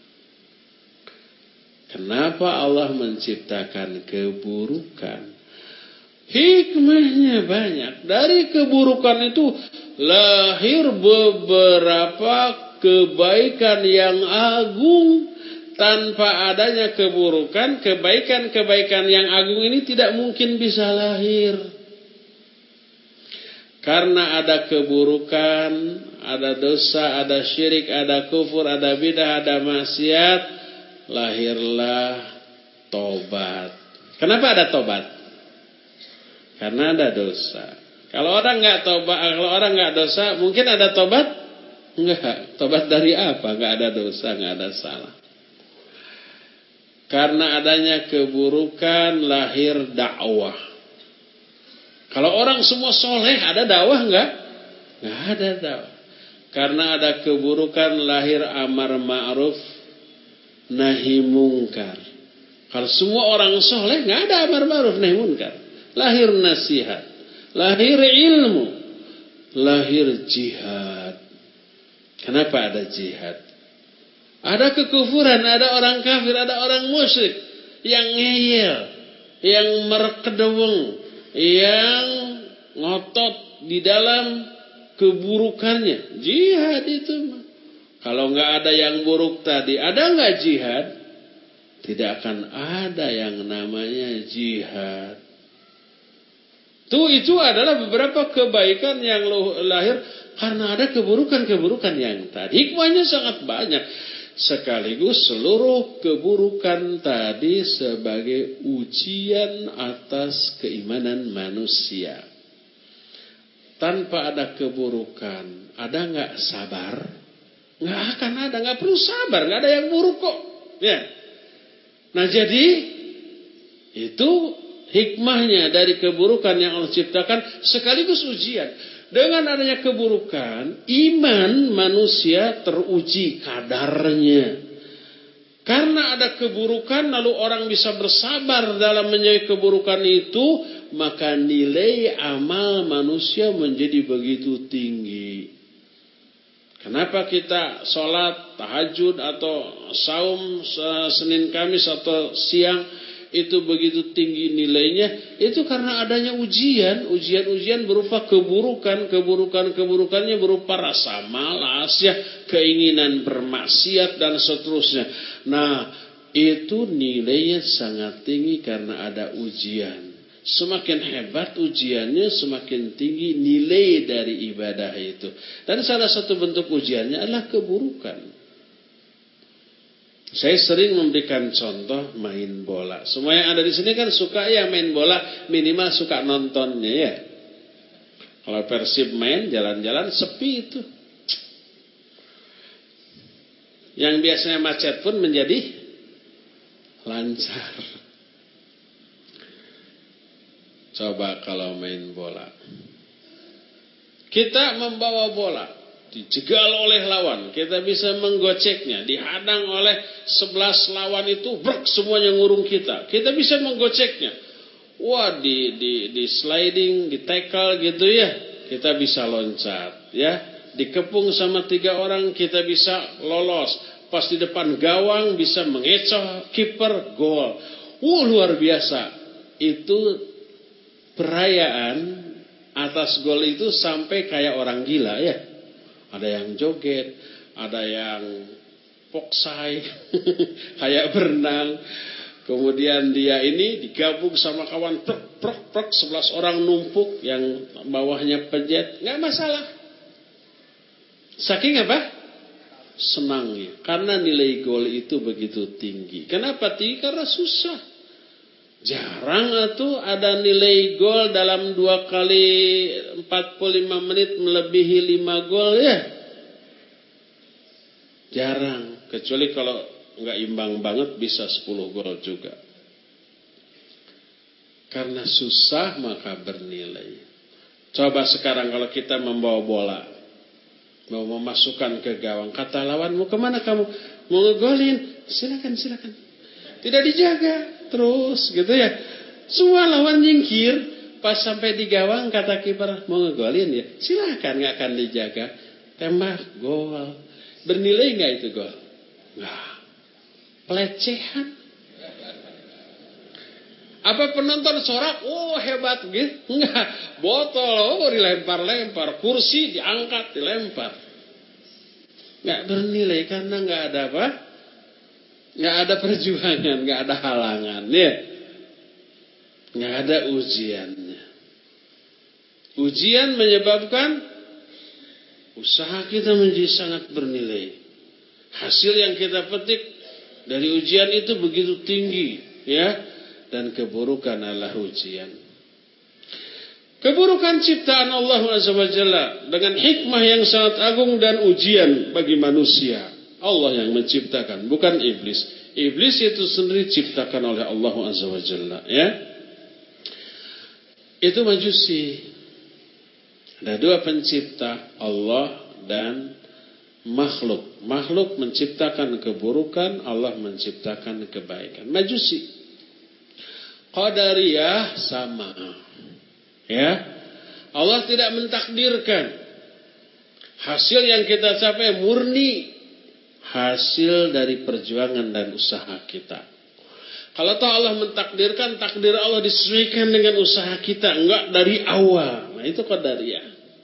Kenapa Allah menciptakan keburukan? Hikmahnya banyak. Dari keburukan itu lahir beberapa kebaikan yang agung. Tanpa adanya keburukan, kebaikan-kebaikan yang agung ini tidak mungkin bisa lahir. Karena ada keburukan, ada dosa, ada syirik, ada kufur, ada bidah, ada maksiat, lahirlah tobat. Kenapa ada tobat? Karena ada dosa. Kalau orang nggak tobat, kalau orang nggak dosa, mungkin ada tobat? Enggak. Tobat dari apa? Nggak ada dosa, nggak ada salah. Karena adanya keburukan lahir dakwah. Kalau orang semua soleh, ada dakwah enggak? Enggak ada dakwah. Karena ada keburukan lahir amar ma'ruf nahi mungkar. Kalau semua orang soleh, enggak ada amar ma'ruf nahi mungkar. Lahir nasihat, lahir ilmu, lahir jihad. Kenapa ada jihad? Ada kekufuran, ada orang kafir, ada orang musyrik yang ngeyel, yang merkedeweng, yang ngotot di dalam keburukannya. Jihad itu. Kalau nggak ada yang buruk tadi, ada nggak jihad? Tidak akan ada yang namanya jihad. Tuh itu adalah beberapa kebaikan yang lahir karena ada keburukan-keburukan yang tadi. Hikmahnya sangat banyak. Sekaligus seluruh keburukan tadi sebagai ujian atas keimanan manusia. Tanpa ada keburukan, ada nggak sabar? Nggak akan ada, nggak perlu sabar, nggak ada yang buruk kok. Ya. Nah jadi itu hikmahnya dari keburukan yang Allah ciptakan sekaligus ujian. Dengan adanya keburukan, iman manusia teruji kadarnya. Karena ada keburukan, lalu orang bisa bersabar dalam menjauhi keburukan itu, maka nilai amal manusia menjadi begitu tinggi. Kenapa kita sholat, tahajud, atau saum Senin Kamis atau siang, itu begitu tinggi nilainya, itu karena adanya ujian, ujian-ujian berupa keburukan, keburukan-keburukannya berupa rasa malas, ya, keinginan bermaksiat dan seterusnya. Nah, itu nilainya sangat tinggi karena ada ujian. Semakin hebat ujiannya, semakin tinggi nilai dari ibadah itu. Dan salah satu bentuk ujiannya adalah keburukan. Saya sering memberikan contoh main bola. Semua yang ada di sini kan suka ya main bola, minimal suka nontonnya ya. Kalau Persib main jalan-jalan sepi itu. Yang biasanya macet pun menjadi lancar. Coba kalau main bola. Kita membawa bola, dijegal oleh lawan, kita bisa menggoceknya, dihadang oleh sebelas lawan itu, brek, semuanya ngurung kita. Kita bisa menggoceknya. Wah, di di di sliding, di tackle gitu ya. Kita bisa loncat, ya. Dikepung sama tiga orang kita bisa lolos. Pas di depan gawang bisa mengecoh kiper, gol. Wah, luar biasa. Itu perayaan atas gol itu sampai kayak orang gila ya. Ada yang joget, ada yang poksai, kayak berenang. Kemudian dia ini digabung sama kawan, prok prok prok, sebelas orang numpuk, yang bawahnya pejet, nggak masalah. Saking apa? Senangnya, karena nilai gol itu begitu tinggi. Kenapa tinggi? Karena susah. Jarang tuh ada nilai gol dalam dua kali empat puluh lima menit melebihi lima gol ya. Jarang, kecuali kalau nggak imbang banget bisa sepuluh gol juga. Karena susah maka bernilai. Coba sekarang kalau kita membawa bola, mau memasukkan ke gawang, kata lawan, mau kemana kamu? Mau ngegolin? Silakan, silakan. Tidak dijaga, terus gitu ya. Semua lawan nyingkir, pas sampai di gawang kata kiper, mau ngegolin ya? Silakan, nggak akan dijaga. Tembak, gol. Bernilai nggak itu gol? Nggak. Pelecehan. Apa penonton sorak? Oh hebat gitu? Enggak. Botol, oh dilempar-lempar, kursi diangkat, dilempar. Nggak bernilai karena nggak ada apa? Nggak ada perjuangan, nggak ada halangan, ya. Nggak ada ujiannya. Ujian menyebabkan usaha kita menjadi sangat bernilai. Hasil yang kita petik dari ujian itu begitu tinggi, ya. Dan keburukan adalah ujian. Keburukan ciptaan Allah Azza wa Jalla dengan hikmah yang sangat agung dan ujian bagi manusia. Allah yang menciptakan, bukan iblis. Iblis itu sendiri diciptakan oleh Allah Azza wa Jalla, ya. Itu majusi. Ada dua pencipta, Allah dan makhluk. Makhluk menciptakan keburukan, Allah menciptakan kebaikan. Majusi. Qadariyah sama. Ya. Allah tidak mentakdirkan. Hasil yang kita capai murni hasil dari perjuangan dan usaha kita. Kalau toh Allah mentakdirkan, takdir Allah disesuaikan dengan usaha kita, enggak dari awal. Nah, itu qadariyah.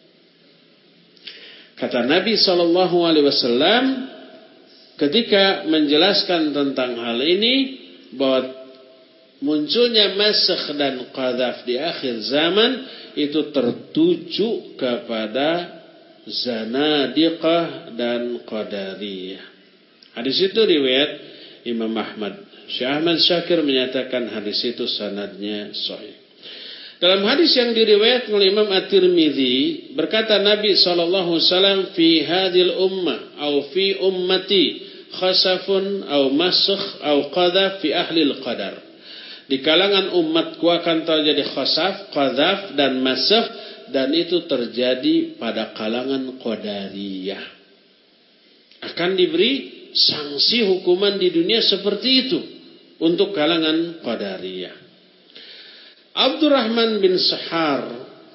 Kata Nabi sallallahu alaihi wasallam ketika menjelaskan tentang hal ini, bahwa munculnya masakh dan qadhaf di akhir zaman itu tertuju kepada zanadiqah dan qadariyah. Hadis itu riwayat Imam Ahmad. Syekh Ahmad Syakir menyatakan hadis itu sanadnya sahih. Dalam hadis yang diriwayatkan oleh Imam At-Tirmidzi, berkata Nabi sallallahu alaihi wasallam, fi hadhil ummah atau fi ummati khasafun atau masakh atau qadhaf fi ahli al-qadar. Di kalangan umatku akan terjadi khasaf, qadhaf dan masakh, dan itu terjadi pada kalangan qadariyah. Akan diberi sanksi hukuman di dunia seperti itu untuk kalangan qadariyah. Abdurrahman bin Sahar,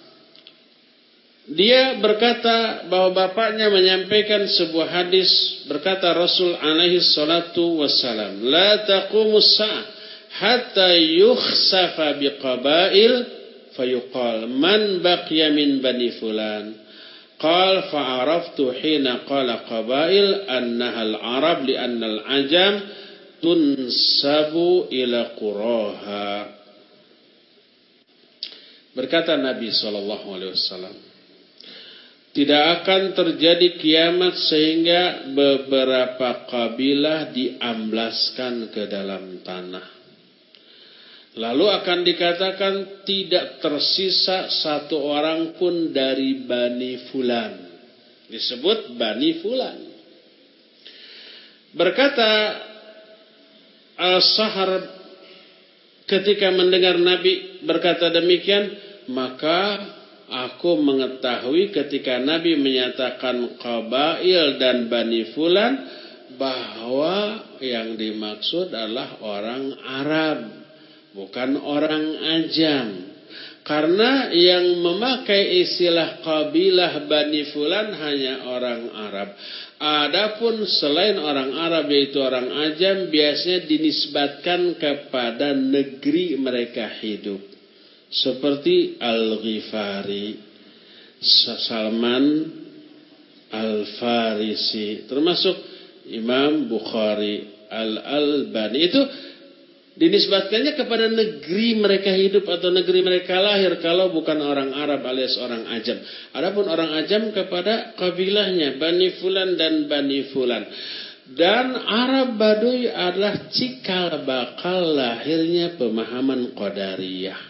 dia berkata bahwa bapaknya menyampaikan sebuah hadis, berkata Rasul alaihi salatu wassalam, la taqumus sa'ah hatta yukhsafa biqabail fayuqal man baqiya min bani fulan qal fa'araftu hina qala qabail annaha al-arab li'anna al-ajam tunsabu ila quraha. Berkata Nabi sallallahu alaihi wasallam, tidak akan terjadi kiamat sehingga beberapa kabilah diamblaskan ke dalam tanah. Lalu akan dikatakan tidak tersisa satu orang pun dari Bani Fulan. Disebut Bani Fulan. Berkata Al-Sahar ketika mendengar Nabi berkata demikian, maka aku mengetahui ketika Nabi menyatakan Qabail dan Bani Fulan bahwa yang dimaksud adalah orang Arab, bukan orang Ajam. Karena yang memakai istilah kabilah Bani Fulan hanya orang Arab. Adapun selain orang Arab yaitu orang Ajam biasanya dinisbatkan kepada negeri mereka hidup. Seperti Al-Ghifari, Salman Al-Farisi, termasuk Imam Bukhari, Al-Albani. Itu dinisbatkannya kepada negeri mereka hidup atau negeri mereka lahir kalau bukan orang Arab alias orang Ajam. Adapun orang Ajam kepada kabilahnya Bani Fulan dan Bani Fulan. Dan Arab Baduy adalah cikal bakal lahirnya pemahaman Qadariyah.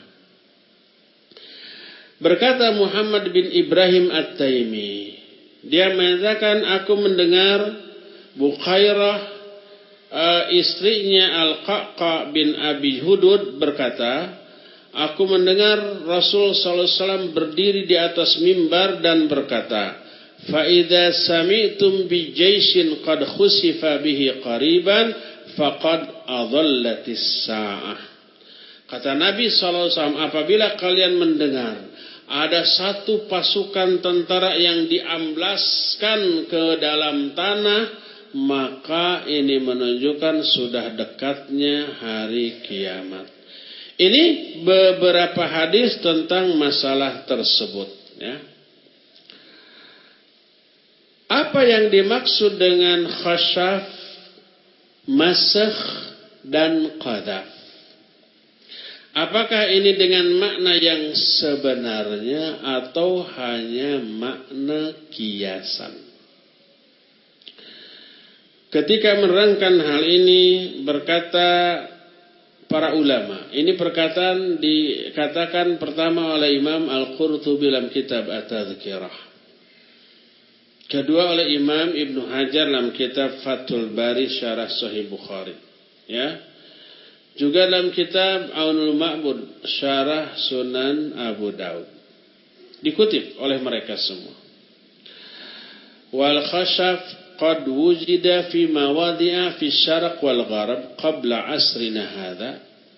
Berkata Muhammad bin Ibrahim At-Taimi, dia mengatakan aku mendengar Bukhairah Uh, istrinya Al-Qa'qa bin Abi Hudud berkata, aku mendengar Rasul sallallahu alaihi wasallam berdiri di atas mimbar dan berkata, fa idza sami'tum bi jaishin qad khusifa bihi qariban faqad adhallatis sa'ah. Kata Nabi sallallahu alaihi wasallam, apabila kalian mendengar ada satu pasukan tentara yang diamblaskan ke dalam tanah, maka ini menunjukkan sudah dekatnya hari kiamat. Ini beberapa hadis tentang masalah tersebut. Ya. Apa yang dimaksud dengan khasyaf, masakh, dan qadhaf? Apakah ini dengan makna yang sebenarnya atau hanya makna kiasan? Ketika menerangkan hal ini berkata para ulama, ini perkataan dikatakan pertama oleh Imam Al-Qurtubi dalam kitab At-Tadhkirah. Kedua oleh Imam Ibnu Hajar dalam kitab Fathul Bari Syarah Sahih Bukhari. Ya. Juga dalam kitab Aunul Ma'bud Syarah Sunan Abu Daud. Dikutip oleh mereka semua. Wal khashaf قد وجد في مواضع في الشرق والغرب قبل عصرنا هذا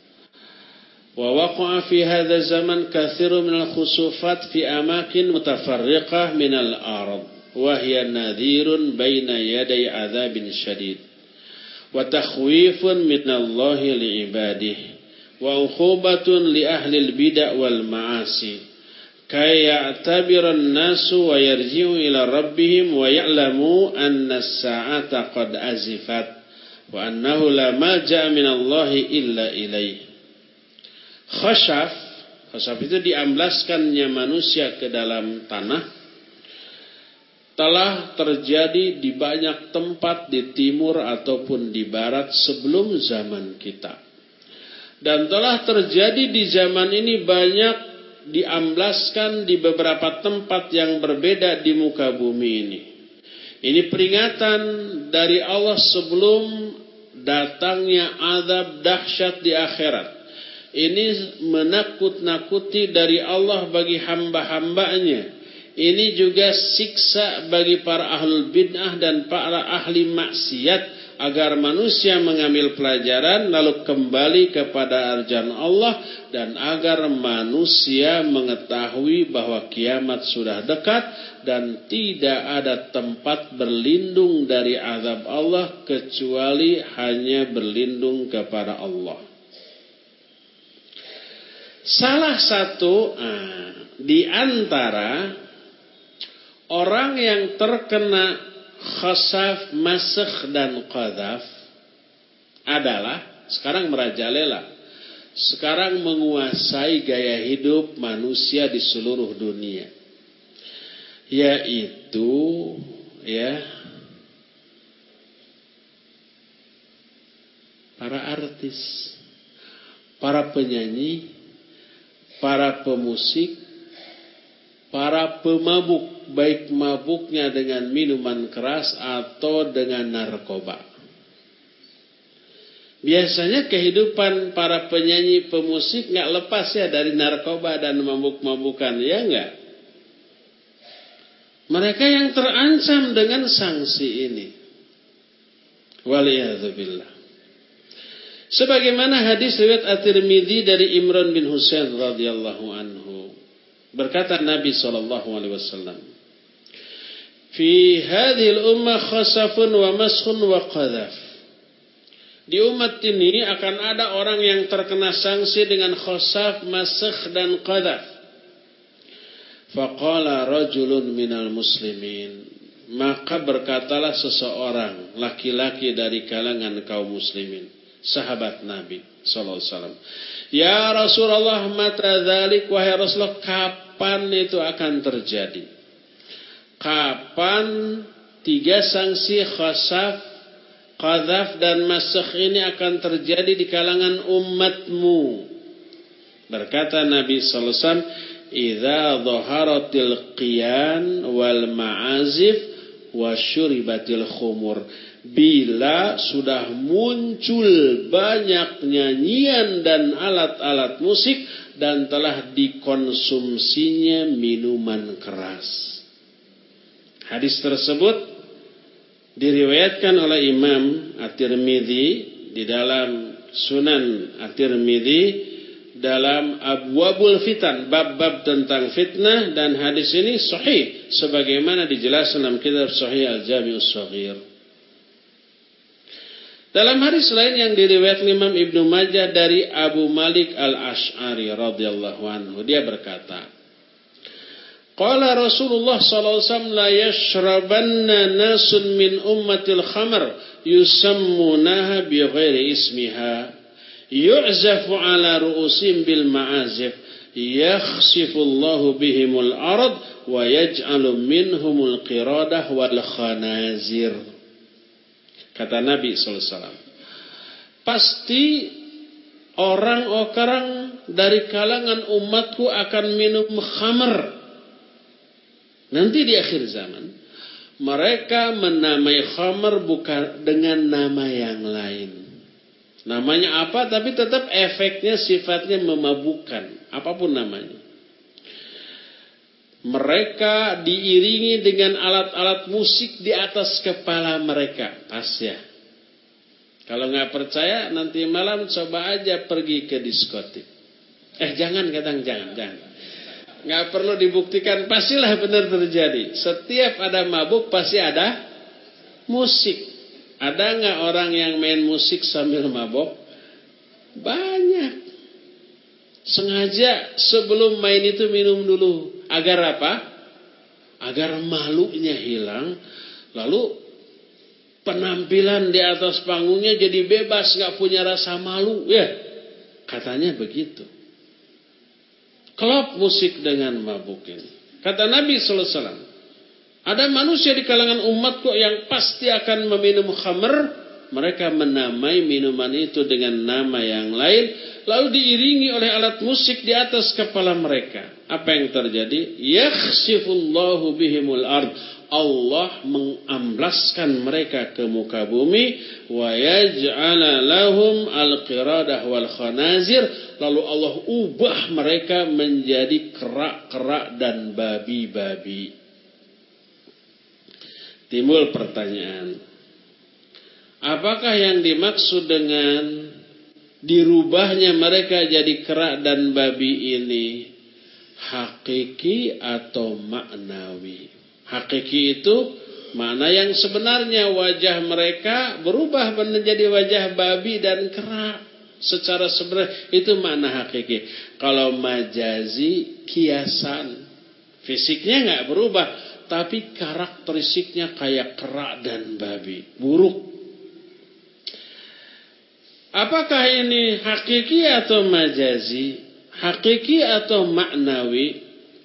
ووقع في هذا الزمن كثير من الخسوفات في أماكن متفرقة من الأرض وهي نذير بين يدي عذاب شديد وتخويف من الله لعباده وعقوبة لأهل البدع والمعاصي كي يعتبر الناس ويرجعوا إلى ربهم ويعلموا أن الساعة قد أزفت وأنه لا ملجأ من الله إلا إليه. Khasyaf, khasyaf itu diamblaskannya manusia ke dalam tanah telah terjadi di banyak tempat di timur ataupun di barat sebelum zaman kita. Dan telah terjadi di zaman ini banyak diamblaskan di beberapa tempat yang berbeda di muka bumi ini. Ini peringatan dari Allah sebelum datangnya azab dahsyat di akhirat. Ini menakut-nakuti dari Allah bagi hamba-hambanya. Ini juga siksa bagi para ahlul bid'ah dan para ahli maksiat, agar manusia mengambil pelajaran lalu kembali kepada ajaran Allah, dan agar manusia mengetahui bahwa kiamat sudah dekat dan tidak ada tempat berlindung dari azab Allah kecuali hanya berlindung kepada Allah. Salah satu ah, di antara orang yang terkena khasaf, masakh, dan qadhaf adalah sekarang merajalela, sekarang menguasai gaya hidup manusia di seluruh dunia, yaitu ya para artis, para penyanyi, para pemusik, para pemabuk, baik mabuknya dengan minuman keras atau dengan narkoba. Biasanya kehidupan para penyanyi pemusik nggak lepas ya dari narkoba dan mabuk-mabukan, ya nggak? Mereka yang terancam dengan sanksi ini. Waliyadzubillah. Sebagaimana hadis riwayat At-Tirmidzi dari Imran bin Husain radhiyallahu anhu, berkata Nabi sallallahu alaihi wasallam, "Fi hadhil ummah khasafun wa maskhun wa qadhaf." Di umat ini akan ada orang yang terkena sanksi dengan khasaf, masakh dan qadhaf. Faqala rajulun minal muslimin, maka berkatalah seseorang laki-laki dari kalangan kaum muslimin, sahabat Nabi sallallahu alaihi wasallam, "Ya Rasulullah, mata dzalik, wahai Rasulullah, kapan itu akan terjadi? Kapan tiga sanksi khasaf, qadhaf dan masakh ini akan terjadi di kalangan umatmu?" Berkata Nabi sallallahu alaihi wasallam, "Idza dhaharatil qiyan wal ma'azif wa syuribatil khumur." Bila sudah muncul banyak nyanyian dan alat-alat musik dan telah dikonsumsinya minuman keras. Hadis tersebut diriwayatkan oleh Imam At-Tirmidzi di dalam Sunan At-Tirmidzi dalam Abwabul Fitan, bab-bab tentang fitnah, dan hadis ini sahih sebagaimana dijelaskan dalam kitab Sahih Al-Jami'us Shaghir. Dalam hadis lain yang diriwayatkan Imam Ibnu Majah dari Abu Malik Al-Asy'ari radhiyallahu anhu, dia berkata, qala Rasulullah sallallahu alaihi wasallam, la yashrabanna nasun min ummatil khamr yusammunaha bi ghairi ismiha yu'zafu ala ru'usim bil ma'azif yakhsifullahu bihimul ard wa yaj'alu minhumul qiradah wal khanazir. Kata Nabi sallallahu alaihi wasallam, pasti orang-orang dari kalangan umatku akan minum khamr nanti di akhir zaman. Mereka menamai khamr bukan dengan nama yang lain. Namanya apa, tapi tetap efeknya sifatnya memabukkan, apapun namanya. Mereka diiringi dengan alat-alat musik di atas kepala mereka. Pas ya. Kalau nggak percaya, nanti malam coba aja pergi ke diskotik. Eh jangan, kadang jangan, jangan. Nggak perlu dibuktikan, pastilah benar terjadi. Setiap ada mabuk pasti ada musik. Ada nggak orang yang main musik sambil mabuk? Banyak. Sengaja sebelum main itu minum dulu. Agar apa? Agar malunya hilang. Lalu penampilan di atas panggungnya jadi bebas, nggak punya rasa malu. Ya, katanya begitu. Klop musik dengan mabuk ini. Kata Nabi sallallahu alaihi wasallam, ada manusia di kalangan umatku yang pasti akan meminum khamr. Mereka menamai minuman itu dengan nama yang lain, lalu diiringi oleh alat musik di atas kepala mereka. Apa yang terjadi? Yakhsifullahu bihimul ard. Allah mengamblaskan mereka ke muka bumi. Wa yaj'ala lahum al-qiradah wal khanazir. Lalu Allah ubah mereka menjadi kerak-kerak dan babi-babi. Timbul pertanyaan, apakah yang dimaksud dengan dirubahnya mereka jadi kerak dan babi ini hakiki atau maknawi? Hakiki itu makna yang sebenarnya, wajah mereka berubah menjadi wajah babi dan kerak. Secara sebenarnya itu makna hakiki. Kalau majazi, kiasan, fisiknya nggak berubah, tapi karakteristiknya kayak kerak dan babi, buruk. Apakah ini hakiki atau majazi? Hakiki atau maknawi?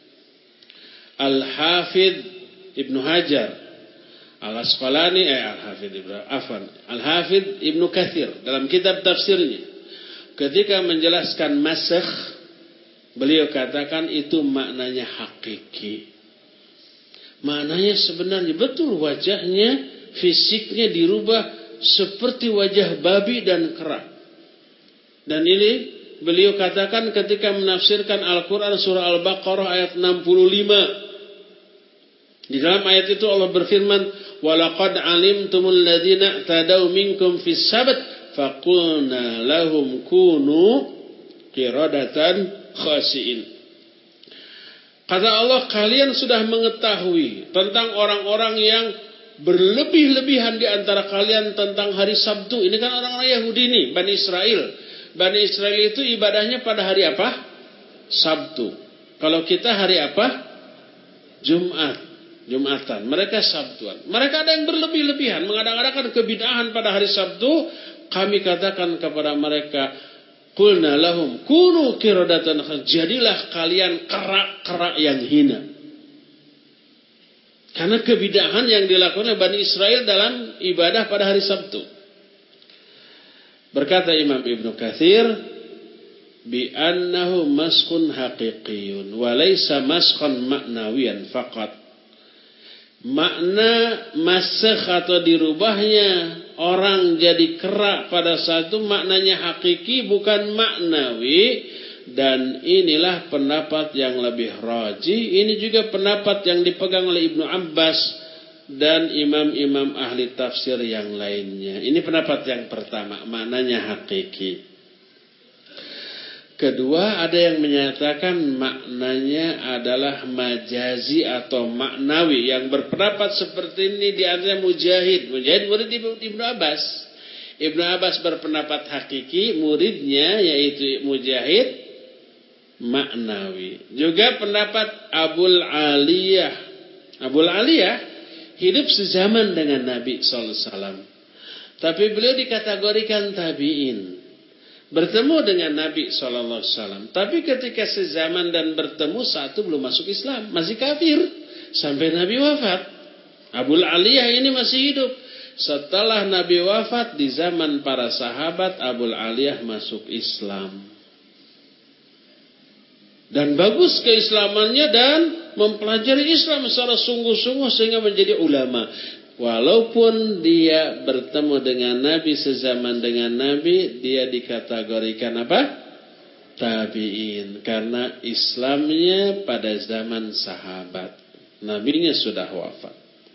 Al-Hafidh Ibnu Hajar Al-Asqalani eh Al-Hafidh Ibnu Afan Al-Hafidh Ibnu Katsir dalam kitab tafsirnya ketika menjelaskan masakh, beliau katakan itu maknanya hakiki. Maknanya sebenarnya betul, wajahnya, fisiknya dirubah seperti wajah babi dan kera. Dan ini beliau katakan ketika menafsirkan Al-Quran surah Al-Baqarah ayat enam puluh lima. Di dalam ayat itu Allah berfirman, "Walaqad alimtumul ladzina tadaw minkum fis sabt faqulna lahum kunu qiradatan khasiin." Kata Allah, kalian sudah mengetahui tentang orang-orang yang berlebih-lebihan di antara kalian tentang hari Sabtu. Ini kan orang-orang Yahudi nih, Bani Israel. Bani Israel itu ibadahnya pada hari apa? Sabtu. Kalau kita hari apa? Jumat. Jumatan. Mereka Sabtuan. Mereka ada yang berlebih-lebihan, mengadakan kebid'ahan pada hari Sabtu. Kami katakan kepada mereka, qulna lahum kunu qiradatan khasiin. Jadilah kalian kerak-kerak yang hina. Karena kebid'ahan yang dilakukan oleh Bani Israel dalam ibadah pada hari Sabtu. Berkata Imam Ibnu Katsir, bi annahu maskhun haqiqiyun wa laysa maskhan ma'nawiyan faqat. Makna masakh atau dirubahnya orang jadi kerak pada satu maknanya hakiki bukan maknawi, dan inilah pendapat yang lebih rajih. Ini juga pendapat yang dipegang oleh Ibnu Abbas dan imam-imam ahli tafsir yang lainnya. Ini pendapat yang pertama, maknanya hakiki. Kedua, ada yang menyatakan maknanya adalah majazi atau maknawi. Yang berpendapat seperti ini di antara Mujahid. Mujahid murid Ibnu Abbas. Ibnu Abbas berpendapat hakiki, muridnya yaitu Mujahid maknawi. Juga pendapat Abul Aliyah. Abul Aliyah hidup sezaman dengan Nabi sallallahu alaihi wasallam. Tapi beliau dikategorikan tabi'in. Bertemu dengan Nabi shallallahu alaihi wasallam. Tapi ketika sezaman dan bertemu, satu belum masuk Islam, masih kafir sampai Nabi wafat. Abul Aliyah ini masih hidup. Setelah Nabi wafat, di zaman para sahabat, Abul Aliyah masuk Islam. Dan bagus keislamannya dan mempelajari Islam secara sungguh-sungguh sehingga menjadi ulama. Walaupun dia bertemu dengan Nabi, sezaman dengan Nabi, dia dikategorikan apa? Tabi'in. Karena Islamnya pada zaman sahabat. Nabinya sudah wafat.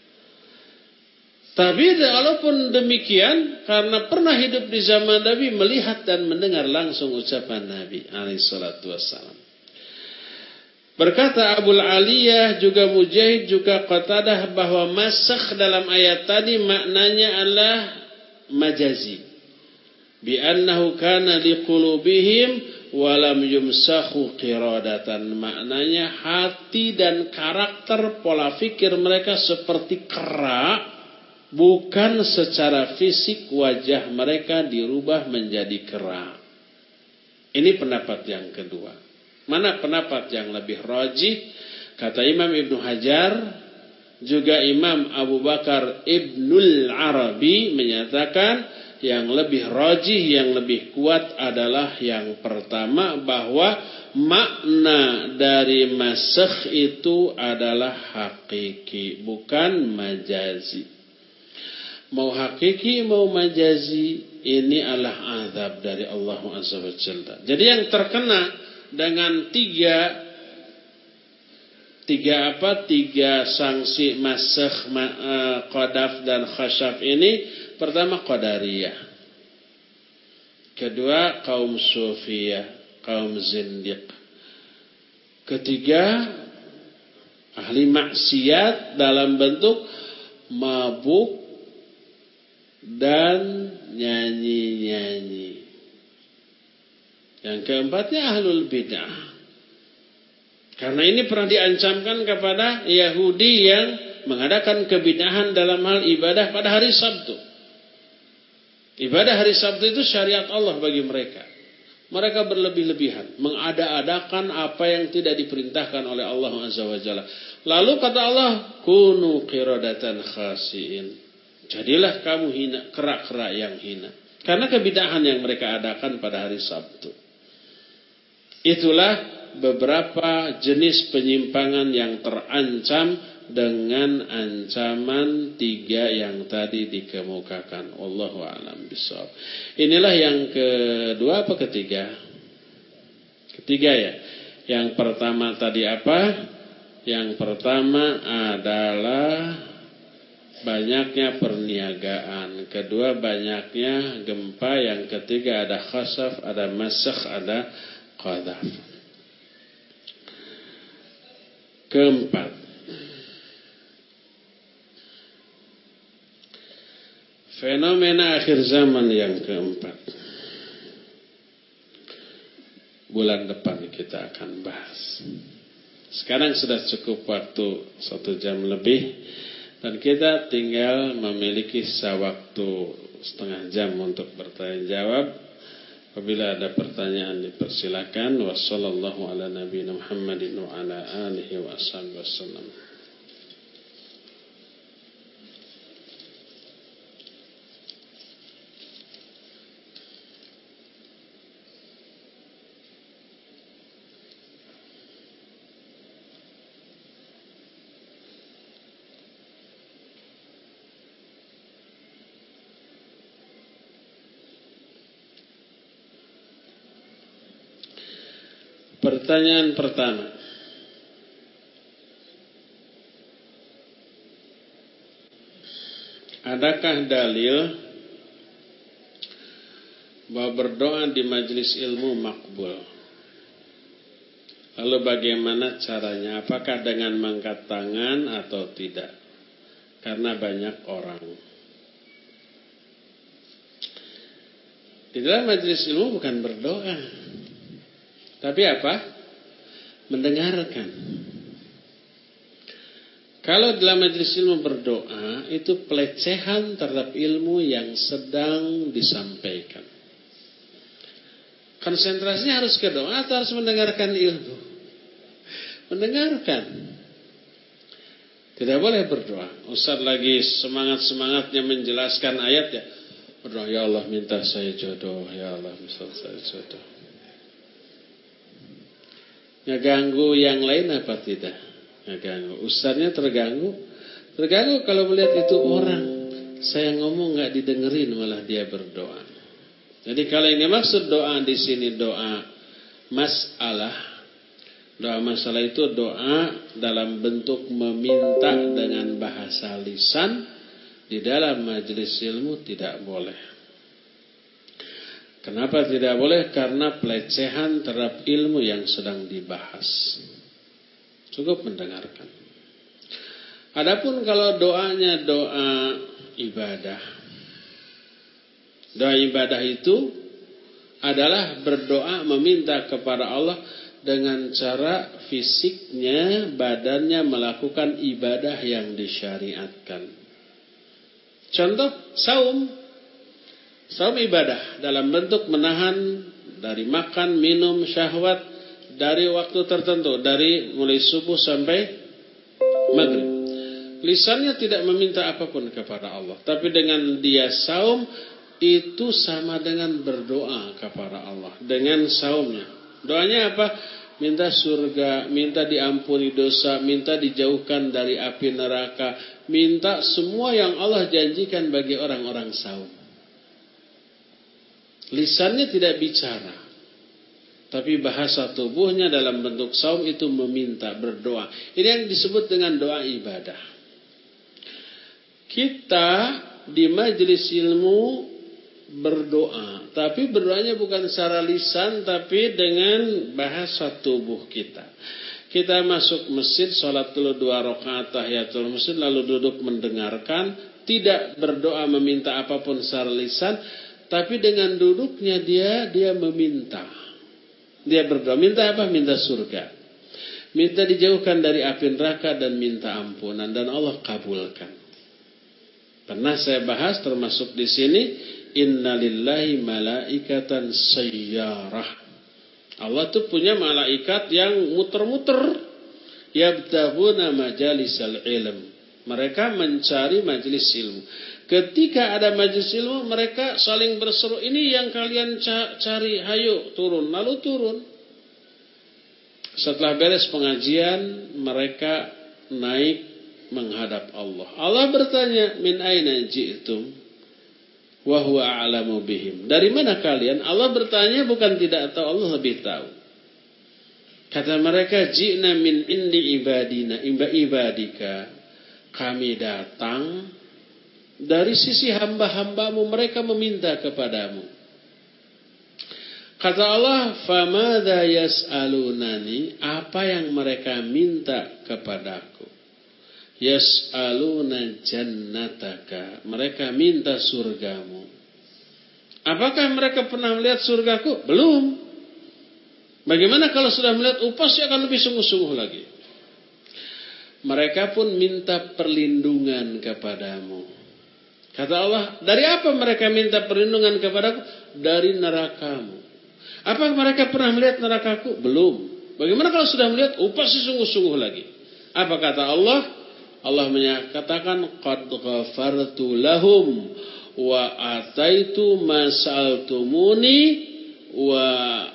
Tapi walaupun demikian, karena pernah hidup di zaman Nabi, melihat dan mendengar langsung ucapan Nabi alaihi salatu wassalam. Berkata Abul Aliyah, juga Mujahid, juga Qatadah, bahwa masakh dalam ayat tadi maknanya adalah majazi. Bi annahu kana liqulubihim wa lam yumsakhu qiradatan. Maknanya hati dan karakter pola fikir mereka seperti kera, bukan secara fisik wajah mereka dirubah menjadi kera. Ini pendapat yang kedua. Mana pendapat yang lebih rajih? Kata Imam Ibnu Hajar, juga Imam Abu Bakar Ibnul Arabi menyatakan yang lebih rajih, yang lebih kuat adalah yang pertama, bahwa makna dari masakh itu adalah hakiki, bukan majazi. Mau hakiki mau majazi, ini adalah azab dari Allah Azza wa Jalla. Jadi yang terkena dengan tiga tiga apa tiga sanksi masakh, uh, qadaf dan khasyaf ini, pertama qadariyah, kedua kaum sufiyah, kaum zindiq, ketiga ahli maksiat dalam bentuk mabuk dan nyanyi-nyanyi. Yang keempatnya ahlul bid'ah. Karena ini pernah diancamkan kepada Yahudi yang mengadakan kebid'ahan dalam hal ibadah pada hari Sabtu. Ibadah hari Sabtu itu syariat Allah bagi mereka. Mereka berlebih-lebihan, mengada-adakan apa yang tidak diperintahkan oleh Allah Azza wa Jalla. Lalu kata Allah, kunu qiradatan khasiin. Jadilah kamu hina, kera-kera yang hina. Karena kebidahan yang mereka adakan pada hari Sabtu. Itulah beberapa jenis penyimpangan yang terancam dengan ancaman tiga yang tadi dikemukakan. Wallahu a'lam bishawab. Inilah yang kedua apa ketiga? Ketiga ya. Yang pertama tadi apa? Yang pertama adalah banyaknya perniagaan. Kedua banyaknya gempa. Yang ketiga ada khasaf, ada masakh, ada qadhaf. Keempat, fenomena akhir zaman yang keempat. Bulan depan kita akan bahas. Sekarang sudah cukup waktu satu jam lebih. Dan kita tinggal memiliki sewaktu setengah jam untuk bertanya jawab. Apabila ada pertanyaan dipersilakan. Wassallallahu ala nabiyina Muhammadin wa ala alihi wa ashabihi wasallam. Pertanyaan pertama. Adakah dalil bahwa berdoa di majelis ilmu makbul? Lalu bagaimana caranya? Apakah dengan mengangkat tangan atau tidak? Karena banyak orang. Di dalam majelis ilmu bukan berdoa. Tapi apa? Mendengarkan. Kalau dalam majelis ilmu berdoa, itu pelecehan terhadap ilmu yang sedang disampaikan. Konsentrasinya harus ke doa atau harus mendengarkan ilmu? Mendengarkan. Tidak boleh berdoa. Ustaz lagi semangat-semangatnya menjelaskan ayat ya. Berdoa, ya Allah minta saya jodoh, ya Allah minta saya jodoh. Ngeganggu yang lain apa tidak? Ngeganggu. Ustaznya terganggu. Terganggu kalau melihat itu orang. Saya ngomong gak didengerin malah dia berdoa. Jadi kalau ini maksud doa di sini doa masalah. Doa masalah itu doa dalam bentuk meminta dengan bahasa lisan. Di dalam majelis ilmu tidak boleh. Kenapa tidak boleh? Karena pelecehan terhadap ilmu yang sedang dibahas. Cukup mendengarkan. Adapun kalau doanya doa ibadah. Doa ibadah itu adalah berdoa meminta kepada Allah dengan cara fisiknya, badannya melakukan ibadah yang disyariatkan. Contoh, saum. Saum ibadah dalam bentuk menahan dari makan, minum, syahwat dari waktu tertentu, dari mulai subuh sampai maghrib. Lisannya tidak meminta apapun kepada Allah, tapi dengan dia saum itu sama dengan berdoa kepada Allah dengan saumnya. Doanya apa? Minta surga, minta diampuni dosa, minta dijauhkan dari api neraka, minta semua yang Allah janjikan bagi orang-orang saum. Lisannya tidak bicara, tapi bahasa tubuhnya dalam bentuk saum itu meminta, berdoa. Ini yang disebut dengan doa ibadah. Kita di majelis ilmu berdoa, tapi berdoanya bukan secara lisan, tapi dengan bahasa tubuh kita. Kita masuk masjid, sholat dulu dua rakaat tahiyatul masjid, lalu duduk mendengarkan, tidak berdoa meminta apapun secara lisan. Tapi dengan duduknya dia, dia meminta. Dia berdoa. Minta apa? Minta surga. Minta dijauhkan dari api neraka dan minta ampunan. Dan Allah kabulkan. Pernah saya bahas termasuk di sini. Inna lillahi malaikatan sayyarah. Allah tuh punya malaikat yang muter-muter. Yabtaghuna majalisal ilm. Mereka mencari majelis ilmu. Ketika ada majelis ilmu, mereka saling berseru, ini yang kalian cari, hayo turun. Lalu turun. Setelah beres pengajian, mereka naik menghadap Allah. Allah bertanya, min aina ji'tum wa huwa a'lamu bihim. Dari mana kalian? Allah bertanya, bukan tidak tahu, Allah lebih tahu. Kata mereka, ji'na min indi ibadina, imba ibadika. Kami datang dari sisi hamba-hambamu, mereka meminta kepadamu. Kata Allah, famadha yas'alunani, apa yang mereka minta kepadaku? Yas'aluna jannataka, mereka minta surgamu. Apakah mereka pernah melihat surgaku? Belum. Bagaimana kalau sudah melihat, oh pasti akan lebih sungguh-sungguh lagi. Mereka pun minta perlindungan kepadamu. Kata Allah, dari apa mereka minta perlindungan kepadaku? Dari nerakamu. Apa mereka pernah melihat nerakaku? Belum. Bagaimana kalau sudah melihat? Oh pasti sungguh-sungguh lagi. Apa kata Allah? Allah menyatakan, qad ghafartu lahum wa ataitu mas'altumuni wa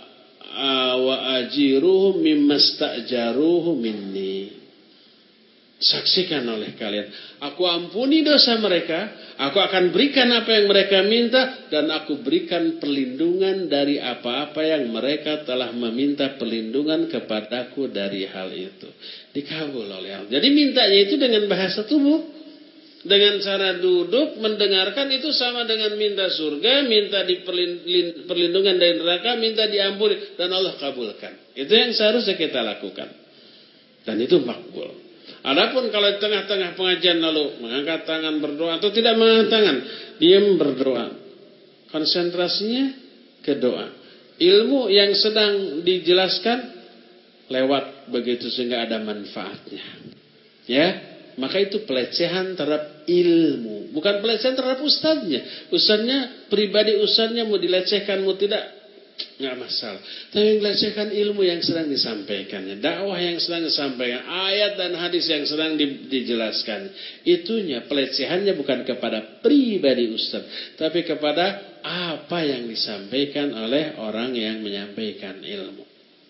wa ajiruhum mimmastajaruhu minni. Saksikan oleh kalian, aku ampuni dosa mereka, aku akan berikan apa yang mereka minta, dan aku berikan perlindungan dari apa-apa yang mereka telah meminta perlindungan kepadaku dari hal itu. Dikabul oleh Allah. Jadi mintanya itu dengan bahasa tubuh, dengan cara duduk mendengarkan, itu sama dengan minta surga, minta perlindungan dari neraka, minta diampuni, dan Allah kabulkan. Itu yang seharusnya kita lakukan, dan itu makbul. Adapun kalau di tengah-tengah pengajian lalu mengangkat tangan berdoa atau tidak mengangkat tangan, diam berdoa, konsentrasinya ke doa. Ilmu yang sedang dijelaskan lewat begitu sehingga ada manfaatnya. Ya, maka itu pelecehan terhadap ilmu, bukan pelecehan terhadap ustadznya. Ustadznya pribadi, ustadznya mau dilecehkan mau tidak, nggak masalah. Tapi melecehkan ilmu yang sedang disampaikannya, dakwah yang sedang disampaikan, ayat dan hadis yang sedang di, dijelaskan, itunya pelecehannya bukan kepada pribadi ustaz, tapi kepada apa yang disampaikan oleh orang yang menyampaikan ilmu.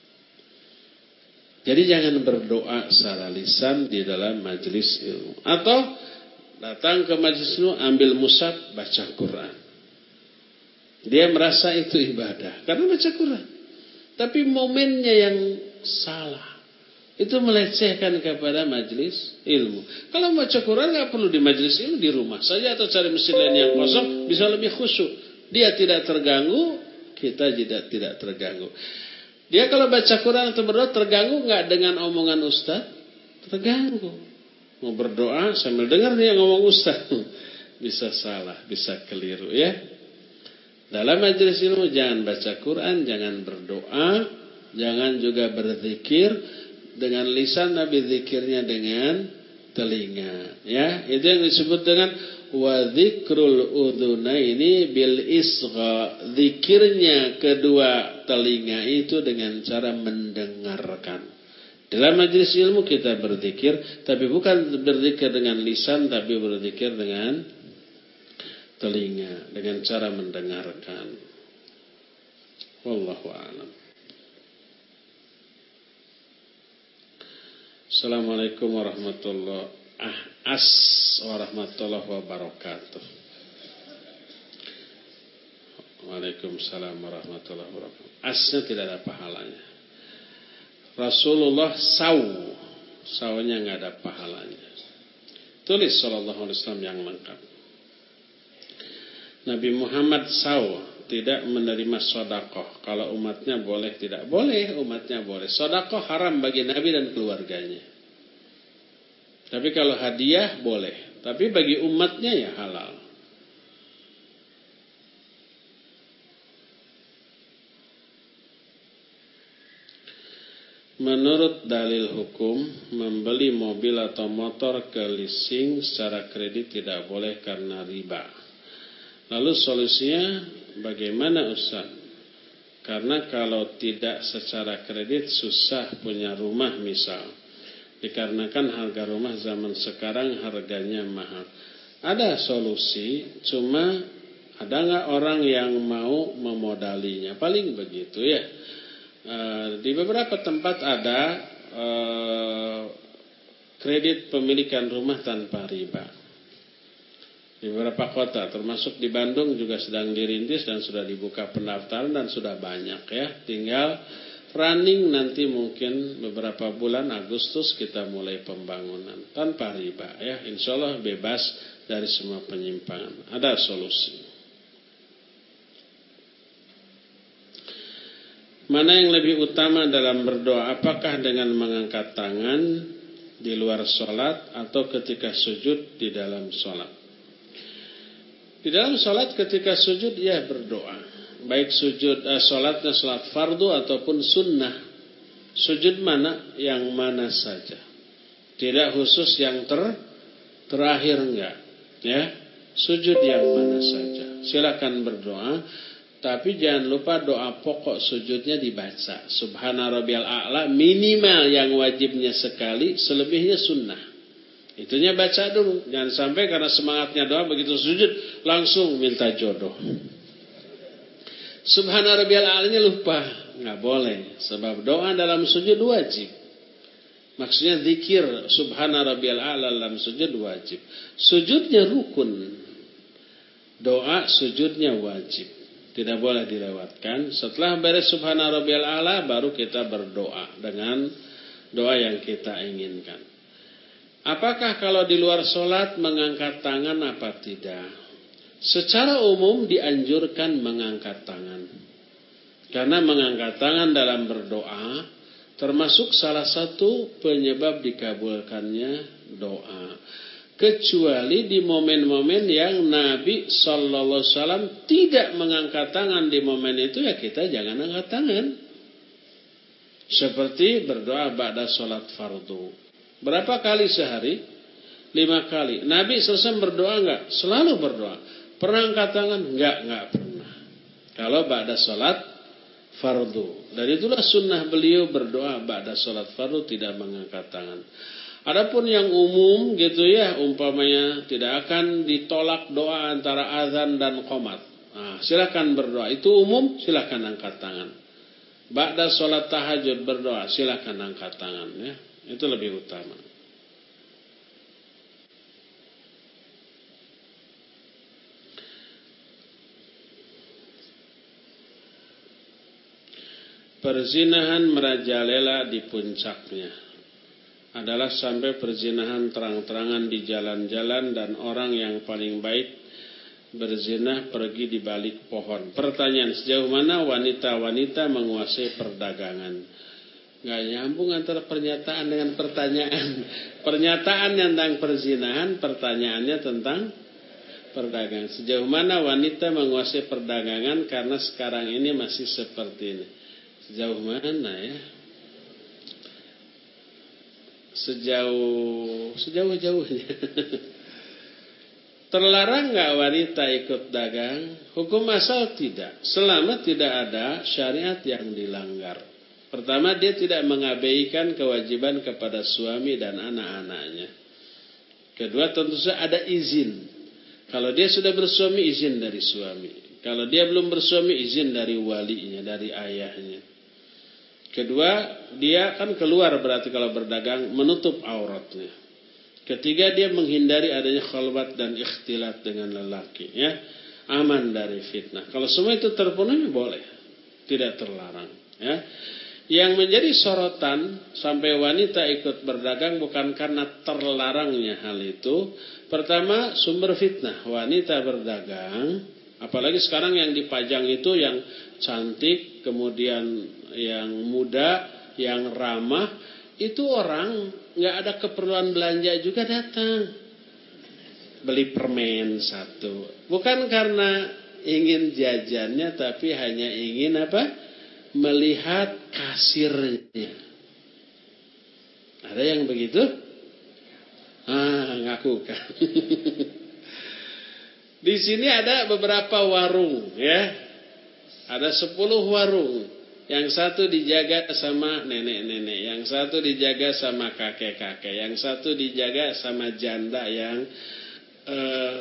Jadi jangan berdoa secara lisan di dalam majelis ilmu, atau datang ke majelis ilmu ambil mushaf baca Quran. Dia merasa itu ibadah karena baca Quran. Tapi momennya yang salah, itu melecehkan kepada majelis ilmu. Kalau baca Quran nggak perlu di majelis ilmu, di rumah saja atau cari masjid lain yang kosong, bisa lebih khusyuk. Dia tidak terganggu, kita tidak tidak terganggu. Dia kalau baca Quran atau berdoa terganggu nggak dengan omongan ustaz? Terganggu. Mau berdoa sambil dengar dia ngomong ustaz, bisa salah, bisa keliru ya. Dalam majelis ilmu jangan baca Quran, jangan berdoa, jangan juga berzikir dengan lisan, tapi zikirnya dengan telinga. Ya, itu yang disebut dengan wa dzikrul udhunaini bil isgha. Zikirnya kedua telinga itu dengan cara mendengarkan. Dalam majelis ilmu kita berzikir, tapi bukan berzikir dengan lisan, tapi berzikir dengan telinga, dengan cara mendengarkan. Wallahu a'lam. Assalamualaikum warahmatullahi ah, as warahmatullahi wabarakatuh. Waalaikumsalam warahmatullahi wabarakatuh. Asnya tidak ada pahalanya. Rasulullah saw, sawnya nggak ada pahalanya. Tulis sallallahu alaihi wasallam yang lengkap. Nabi Muhammad saw, tidak menerima sodakoh. Kalau umatnya boleh, tidak boleh, umatnya boleh. Sodakoh haram bagi Nabi dan keluarganya. Tapi kalau hadiah boleh. Tapi bagi umatnya ya halal. Menurut dalil hukum, membeli mobil atau motor ke leasing secara kredit tidak boleh karena riba. Lalu solusinya bagaimana Ustaz? Karena kalau tidak secara kredit susah punya rumah misal. Dikarenakan harga rumah zaman sekarang harganya mahal. Ada solusi, cuma ada nggak orang yang mau memodalinya? Paling begitu ya. E, di beberapa tempat ada e, kredit pemilikan rumah tanpa riba. Di beberapa kota, termasuk di Bandung juga sedang dirintis dan sudah dibuka pendaftaran dan sudah banyak ya. Tinggal running nanti mungkin beberapa bulan Agustus kita mulai pembangunan tanpa riba ya. Insya Allah bebas dari semua penyimpangan. Ada solusi. Mana yang lebih utama dalam berdoa? Apakah dengan mengangkat tangan di luar sholat atau ketika sujud di dalam sholat? Di dalam sholat ketika sujud ya berdoa. Baik sujud eh, sholatnya sholat fardu ataupun sunnah. Sujud mana? Yang mana saja. Tidak khusus yang ter terakhir enggak. Ya, sujud yang mana saja. Silakan berdoa. Tapi jangan lupa doa pokok sujudnya dibaca. Subhana rabbiyal a'la minimal yang wajibnya sekali, selebihnya sunnah. Itunya baca dulu. Jangan sampai karena semangatnya doa begitu sujud langsung minta jodoh. Subhana rabbiyal a'lanya lupa. Nggak boleh. Sebab doa dalam sujud wajib. Maksudnya zikir subhana rabbiyal a'la dalam sujud wajib. Sujudnya rukun. Doa sujudnya wajib. Tidak boleh dilewatkan. Setelah beres subhana rabbiyal a'la baru kita berdoa dengan doa yang kita inginkan. Apakah kalau di luar sholat mengangkat tangan apa tidak? Secara umum dianjurkan mengangkat tangan. Karena mengangkat tangan dalam berdoa termasuk salah satu penyebab dikabulkannya doa. Kecuali di momen-momen yang Nabi shallallahu alaihi wasallam tidak mengangkat tangan di momen itu, ya kita jangan angkat tangan. Seperti berdoa ba'da sholat fardu. Berapa kali sehari? Lima kali. Nabi selesai berdoa enggak? Selalu berdoa. Pernah angkat tangan? Enggak, enggak pernah. Kalau ba'da sholat fardu. Dan itulah sunnah beliau berdoa ba'da sholat fardu tidak mengangkat tangan. Adapun yang umum gitu ya, umpamanya tidak akan ditolak doa antara azan dan qomat. Nah, silakan berdoa. Itu umum, silakan angkat tangan. Ba'da sholat tahajud berdoa, silakan angkat tangan ya. Itu lebih utama. Perzinahan merajalela di puncaknya adalah sampai perzinahan terang-terangan di jalan-jalan dan orang yang paling baik berzina pergi di balik pohon. Pertanyaan, sejauh mana wanita-wanita menguasai perdagangan? Nggak nyambung antara pernyataan dengan pertanyaan. Pernyataan tentang perzinahan, pertanyaannya tentang perdagangan. Sejauh mana wanita menguasai perdagangan karena sekarang ini masih seperti ini. Sejauh mana ya? Sejauh sejauh-jauhnya. Terlarang nggak wanita ikut dagang? Hukum asal tidak. Selama tidak ada syariat yang dilanggar. Pertama, dia tidak mengabaikan kewajiban kepada suami dan anak-anaknya. Kedua, tentu saja ada izin. Kalau dia sudah bersuami, izin dari suami. Kalau dia belum bersuami, izin dari walinya, dari ayahnya. Kedua, dia kan keluar berarti kalau berdagang menutup auratnya. Ketiga, dia menghindari adanya khalwat dan ikhtilat dengan lelaki, ya. Aman dari fitnah. Kalau semua itu terpenuhi boleh. Tidak terlarang, ya. Yang menjadi sorotan sampai wanita ikut berdagang bukan karena terlarangnya hal itu. Pertama, sumber fitnah. Wanita berdagang, apalagi sekarang yang dipajang itu yang cantik, kemudian yang muda, yang ramah, itu orang nggak ada keperluan belanja juga datang. Beli permen satu. Bukan karena ingin jajannya, tapi hanya ingin apa? Melihat kasirnya. Ada yang begitu? Ah, ngaku kan. Di sini ada beberapa warung, ya. Ada sepuluh warung. Yang satu dijaga sama nenek-nenek, yang satu dijaga sama kakek-kakek, yang satu dijaga sama janda yang uh,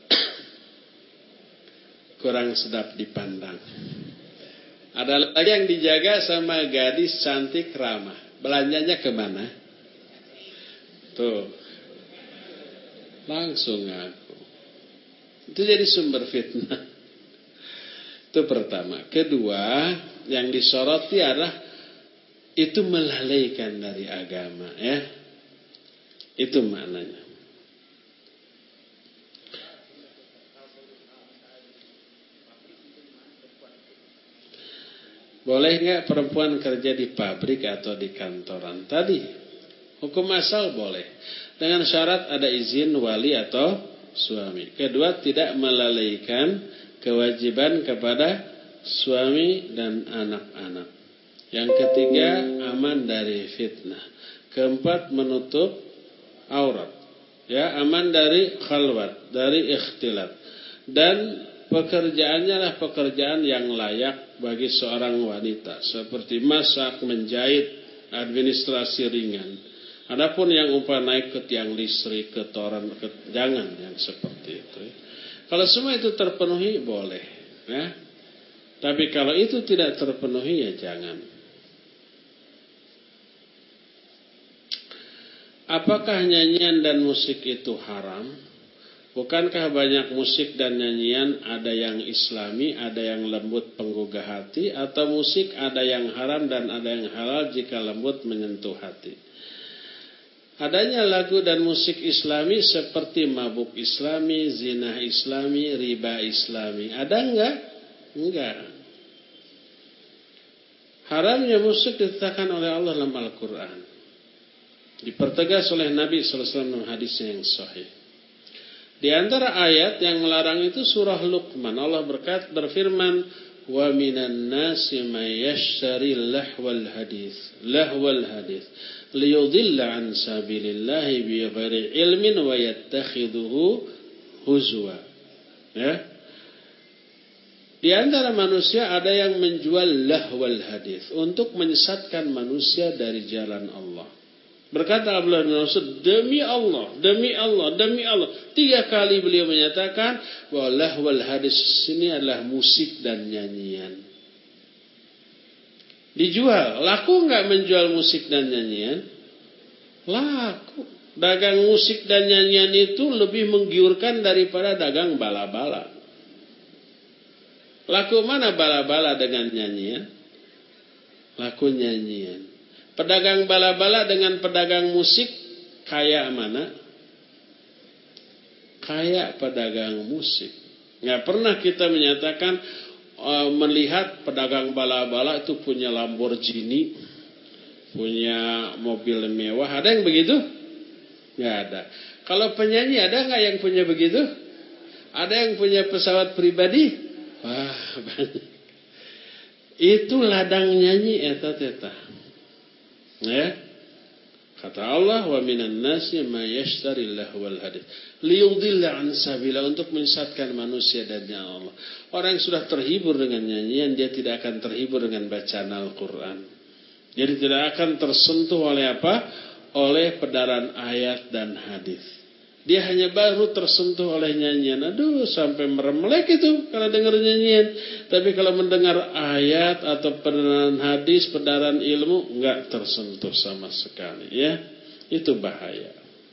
kurang sedap dipandang. Ada lagi yang dijaga sama gadis cantik ramah. Belanjanya kemana? Tuh. Langsung ngaku. Itu jadi sumber fitnah. Itu pertama. Kedua, yang disoroti adalah itu melalaikan dari agama, ya. Itu maknanya. Boleh nggak perempuan kerja di pabrik atau di kantoran? Tadi hukum asal boleh, dengan syarat ada izin wali atau suami. Kedua, tidak melalaikan kewajiban kepada suami dan anak-anak. Yang ketiga, aman dari fitnah. Keempat, menutup aurat. Ya, aman dari khalwat, dari ikhtilat. Dan pekerjaannya adalah pekerjaan yang layak bagi seorang wanita, seperti masak, menjahit, administrasi ringan. Adapun yang umpah naik ke tiang listrik, ke toran, ke, jangan yang seperti itu. Kalau semua itu terpenuhi boleh, ya. Tapi kalau itu tidak terpenuhi ya jangan. Apakah nyanyian dan musik itu haram? Bukankah banyak musik dan nyanyian ada yang islami, ada yang lembut penggugah hati, atau musik ada yang haram dan ada yang halal jika lembut menyentuh hati? Adanya lagu dan musik islami seperti mabuk islami, zina islami, riba islami. Ada enggak? Enggak. Haramnya musik ditetapkan oleh Allah dalam Al-Quran. Dipertegas oleh Nabi sallallahu alaihi wasallam dalam hadisnya yang sahih. Di antara ayat yang melarang itu surah Luqman. Allah berkata, berfirman, wa minan nasi may yashtari lahwal hadis, lahwal hadis. Liyudilla an sabilillahi bighairi ilmin wa yattakhidhuhu huzwa. Ya. Di antara manusia ada yang menjual lahwal hadis untuk menyesatkan manusia dari jalan Allah. Berkata Abdullah bin Mas'ud, demi Allah, demi Allah, demi Allah. Tiga kali beliau menyatakan bahwa lahwal hadis ini adalah musik dan nyanyian. Dijual, laku nggak menjual musik dan nyanyian? Laku. Dagang musik dan nyanyian itu lebih menggiurkan daripada dagang bala-bala. Laku mana bala-bala dengan nyanyian? Laku nyanyian. Pedagang bala-bala dengan pedagang musik kaya mana? Kaya pedagang musik. Nggak pernah kita menyatakan melihat pedagang bala-bala itu punya Lamborghini, punya mobil mewah. Ada yang begitu? Nggak ada. Kalau penyanyi ada nggak yang punya begitu? Ada yang punya pesawat pribadi? Wah, banyak. Itu ladang nyanyi eta teta. Ya. Kata Allah, wa minan nasi ma yashtari lahwal hadis liyudilla an sabila, untuk menyesatkan manusia dari jalan Allah. Orang yang sudah terhibur dengan nyanyian, dia tidak akan terhibur dengan bacaan Al-Quran. Jadi tidak akan tersentuh oleh apa? Oleh pedaran ayat dan hadis. Dia hanya baru tersentuh oleh nyanyian. Aduh, sampai meremelek itu kalau dengar nyanyian. Tapi kalau mendengar ayat atau pedaran hadis, pedaran ilmu, enggak tersentuh sama sekali, ya. Itu bahaya.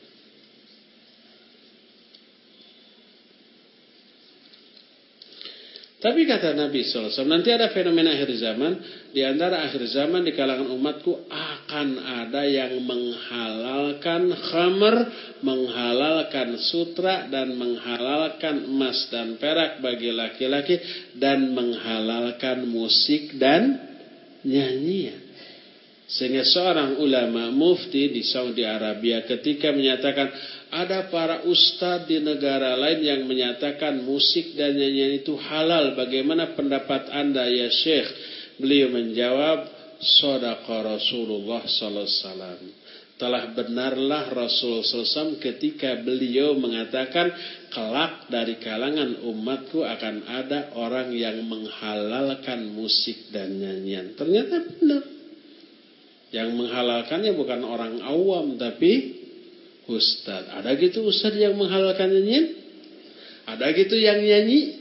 Tapi kata Nabi shallallahu alaihi wasallam, nanti ada fenomena akhir zaman. Di antara akhir zaman di kalangan umatku akan ada yang menghalalkan khamr, menghalalkan sutra, dan menghalalkan emas dan perak bagi laki-laki, dan menghalalkan musik dan nyanyian. Sehingga seorang ulama mufti di Saudi Arabia ketika menyatakan ada para ustadz di negara lain yang menyatakan musik dan nyanyian itu halal, bagaimana pendapat anda ya Syekh? Beliau menjawab, shadaqa Rasulullah sallallahu alaihi wasallam. Telah benarlah Rasul sallallahu alaihi wasallam ketika beliau mengatakan, kelak dari kalangan umatku akan ada orang yang menghalalkan musik dan nyanyian. Ternyata benar. Yang menghalalkannya bukan orang awam, tapi ustadz. Ada gitu ustadz yang menghalalkan nyanyian? Ada gitu yang nyanyi?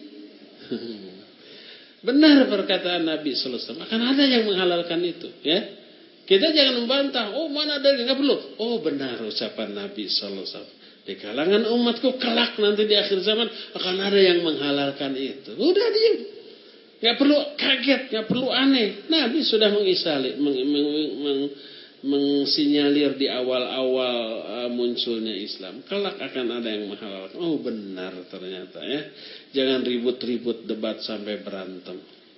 Benar perkataan Nabi sallallahu alaihi wasallam. Akan ada yang menghalalkan itu, ya. Kita jangan membantah, oh mana ada, nggak perlu. Oh benar ucapan Nabi sallallahu alaihi wasallam. Di kalangan umatku kelak nanti di akhir zaman akan ada yang menghalalkan itu. Udah diam. Nggak perlu kaget, nggak perlu aneh. Nabi sudah mengisali, meng, meng, meng, mengsinyalir di awal-awal uh, munculnya Islam. Kelak akan ada yang menghalalkan. Oh benar ternyata, ya. Jangan ribut-ribut debat sampai berantem.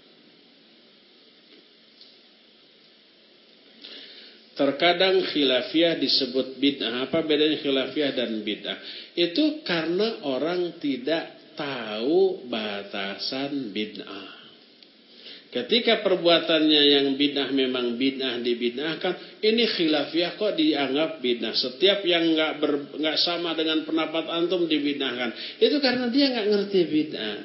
Terkadang khilafiyah disebut bid'ah. Apa bedanya khilafiyah dan bid'ah? Itu karena orang tidak tahu batasan bid'ah. Ketika perbuatannya yang bid'ah memang bid'ah dibid'ahkan, ini khilafiyah kok dianggap bid'ah. Setiap yang nggak nggak sama dengan pendapat antum dibid'ahkan. Itu karena dia nggak ngerti bid'ah.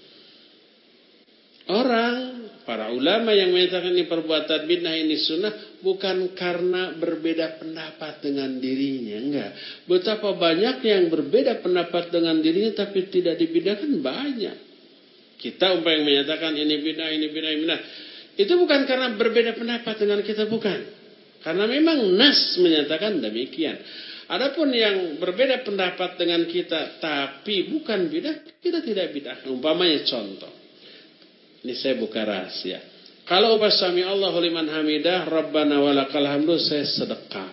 Orang, para ulama yang menyatakan ini perbuatan bid'ah, ini sunnah, bukan karena berbeda pendapat dengan dirinya, enggak. Betapa banyak yang berbeda pendapat dengan dirinya tapi tidak dibid'ahkan, banyak. Kita umpamanya menyatakan ini bid'ah, ini bid'ah, ini bid'ah. Itu bukan karena berbeda pendapat dengan kita, bukan. Karena memang nas menyatakan demikian. Adapun yang berbeda pendapat dengan kita tapi bukan bid'ah, kita tidak bid'ah. Umpamanya contoh. Ini saya buka rahasia. Kalau upas sami Allahu liman hamidah, Rabbana walakal hamdu, saya sedekah.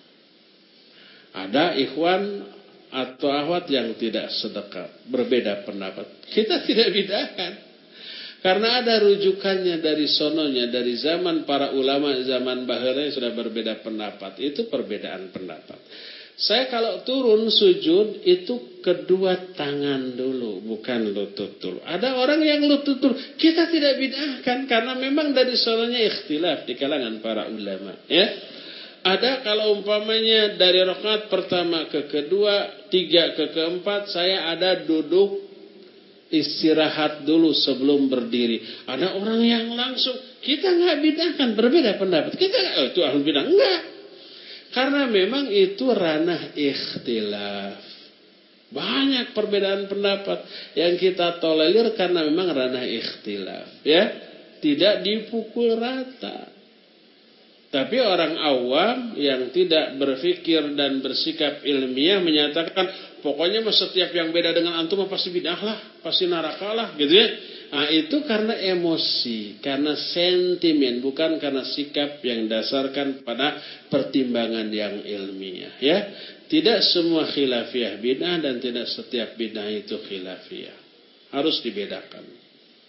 Ada ikhwan atau akhwat yang tidak sedekah, berbeda pendapat. Kita tidak bid'ahkan. Karena ada rujukannya dari sononya, dari zaman para ulama, zaman bahaya sudah berbeda pendapat. Itu perbedaan pendapat. Saya kalau turun sujud itu kedua tangan dulu, bukan lutut dulu. Ada orang yang lutut dulu. Kita tidak bid'ahkan karena memang dari sononya ikhtilaf di kalangan para ulama, ya. Ada kalau umpamanya dari rakaat pertama ke kedua, tiga ke keempat, saya ada duduk istirahat dulu sebelum berdiri. Ada orang yang langsung, kita nggak bid'ahkan, berbeda pendapat. Kita nggak, oh, itu ahli bid'ah, enggak. Karena memang itu ranah ikhtilaf. Banyak perbedaan pendapat yang kita tolerir karena memang ranah ikhtilaf, ya. Tidak dipukul rata. Tapi orang awam yang tidak berpikir dan bersikap ilmiah menyatakan pokoknya setiap yang beda dengan antum pasti bid'ah lah, pasti neraka lah, gitu ya. Nah, itu karena emosi, karena sentimen, bukan karena sikap yang dasarkan pada pertimbangan yang ilmiah, ya. Tidak semua khilafiyah bid'ah dan tidak setiap bid'ah itu khilafiyah. Harus dibedakan.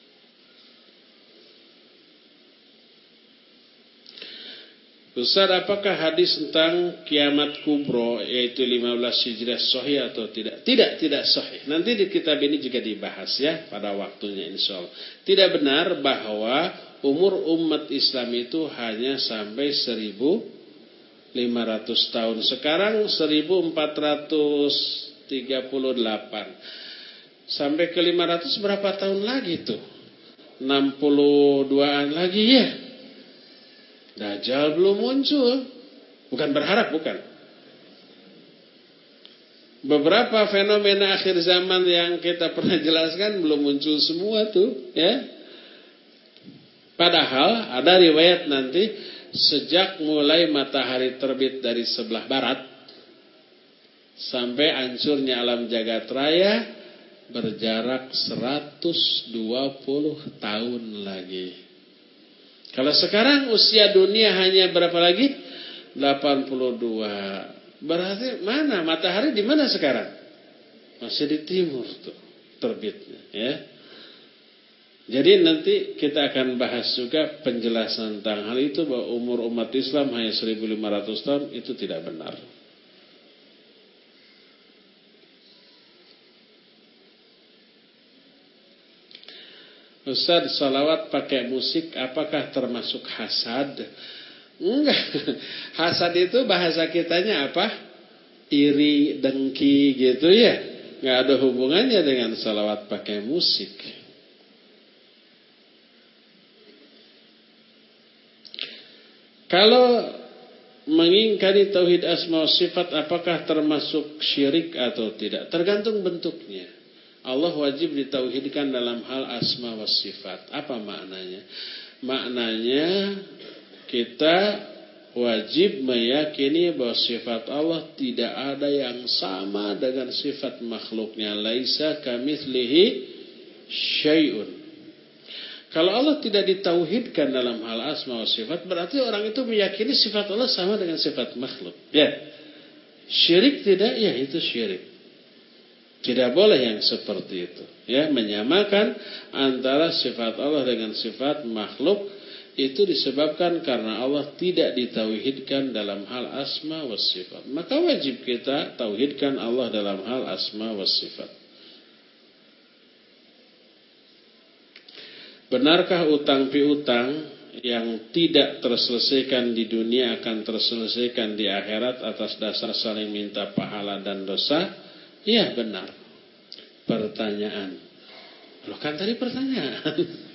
Ustaz, apakah hadis tentang kiamat kubro yaitu lima belas Hijriah sahih atau tidak? Tidak, tidak sahih. Nanti di kitab ini juga dibahas, ya, pada waktunya insyaallah. Tidak benar bahwa umur umat Islam itu hanya sampai seribu lima ratus tahun. Sekarang seribu empat ratus tiga puluh delapan. Sampai ke lima ratus berapa tahun lagi tuh? enam puluh duaan lagi, ya. Dajjal belum muncul. Bukan berharap, bukan. Beberapa fenomena akhir zaman yang kita pernah jelaskan belum muncul semua tuh, ya. Padahal ada riwayat nanti sejak mulai matahari terbit dari sebelah barat sampai hancurnya alam jagat raya berjarak seratus dua puluh tahun lagi. Kalau sekarang usia dunia hanya berapa lagi? delapan puluh dua. Berarti mana? Matahari di mana sekarang? Masih di timur tuh terbitnya, ya. Jadi nanti kita akan bahas juga penjelasan tentang hal itu, bahwa umur umat Islam hanya seribu lima ratus tahun, itu tidak benar. Ustaz, salawat pakai musik apakah termasuk hasad? Enggak. Hasad itu bahasa kitanya apa? Iri, dengki gitu ya. Enggak ada hubungannya dengan salawat pakai musik. Kalau mengingkari tauhid asma wa sifat apakah termasuk syirik atau tidak? Tergantung bentuknya. Allah wajib ditauhidkan dalam hal asma wa sifat. Apa maknanya? Maknanya kita wajib meyakini bahwa sifat Allah tidak ada yang sama dengan sifat makhluknya. Laisa kamitslihi syai'un. Kalau Allah tidak ditauhidkan dalam hal asma wa sifat, berarti orang itu meyakini sifat Allah sama dengan sifat makhluk. Ya. Syirik tidak? Ya, itu syirik. Tidak boleh yang seperti itu. Ya, menyamakan antara sifat Allah dengan sifat makhluk itu disebabkan karena Allah tidak ditauhidkan dalam hal asma wa sifat. Maka wajib kita tauhidkan Allah dalam hal asma wa sifat. Benarkah utang piutang yang tidak terselesaikan di dunia akan terselesaikan di akhirat atas dasar saling minta pahala dan dosa? Iya, benar. Pertanyaan. Loh, kan tadi pertanyaan.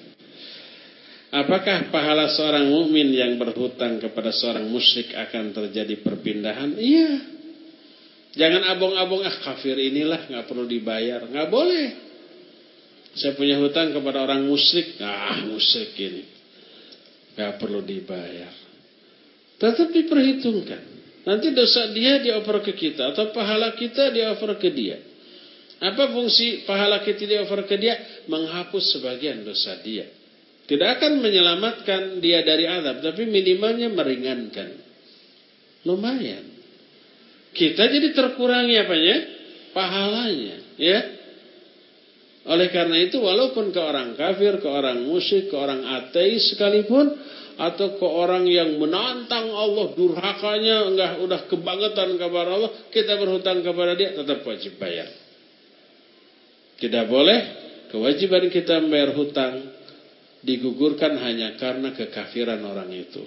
Apakah pahala seorang mukmin yang berhutang kepada seorang musyrik akan terjadi perpindahan? Iya. Jangan abong-abong, ah kafir inilah nggak perlu dibayar. Nggak boleh. Saya punya hutang kepada orang musyrik, ah musyrik ini nggak perlu dibayar. Tetap diperhitungkan. Nanti dosa dia dioper ke kita atau pahala kita dioper ke dia. Apa fungsi pahala kita dioper ke dia? Menghapus sebagian dosa dia. Tidak akan menyelamatkan dia dari azab, tapi minimalnya meringankan. Lumayan. Kita jadi terkurangi apanya? Pahalanya, ya. Oleh karena itu walaupun ke orang kafir, ke orang musyrik, ke orang ateis sekalipun, atau ke orang yang menantang Allah, durhakanya enggak udah kebangetan kepada Allah, kita berhutang kepada dia tetap wajib bayar. Tidak boleh kewajiban kita membayar hutang digugurkan hanya karena kekafiran orang itu.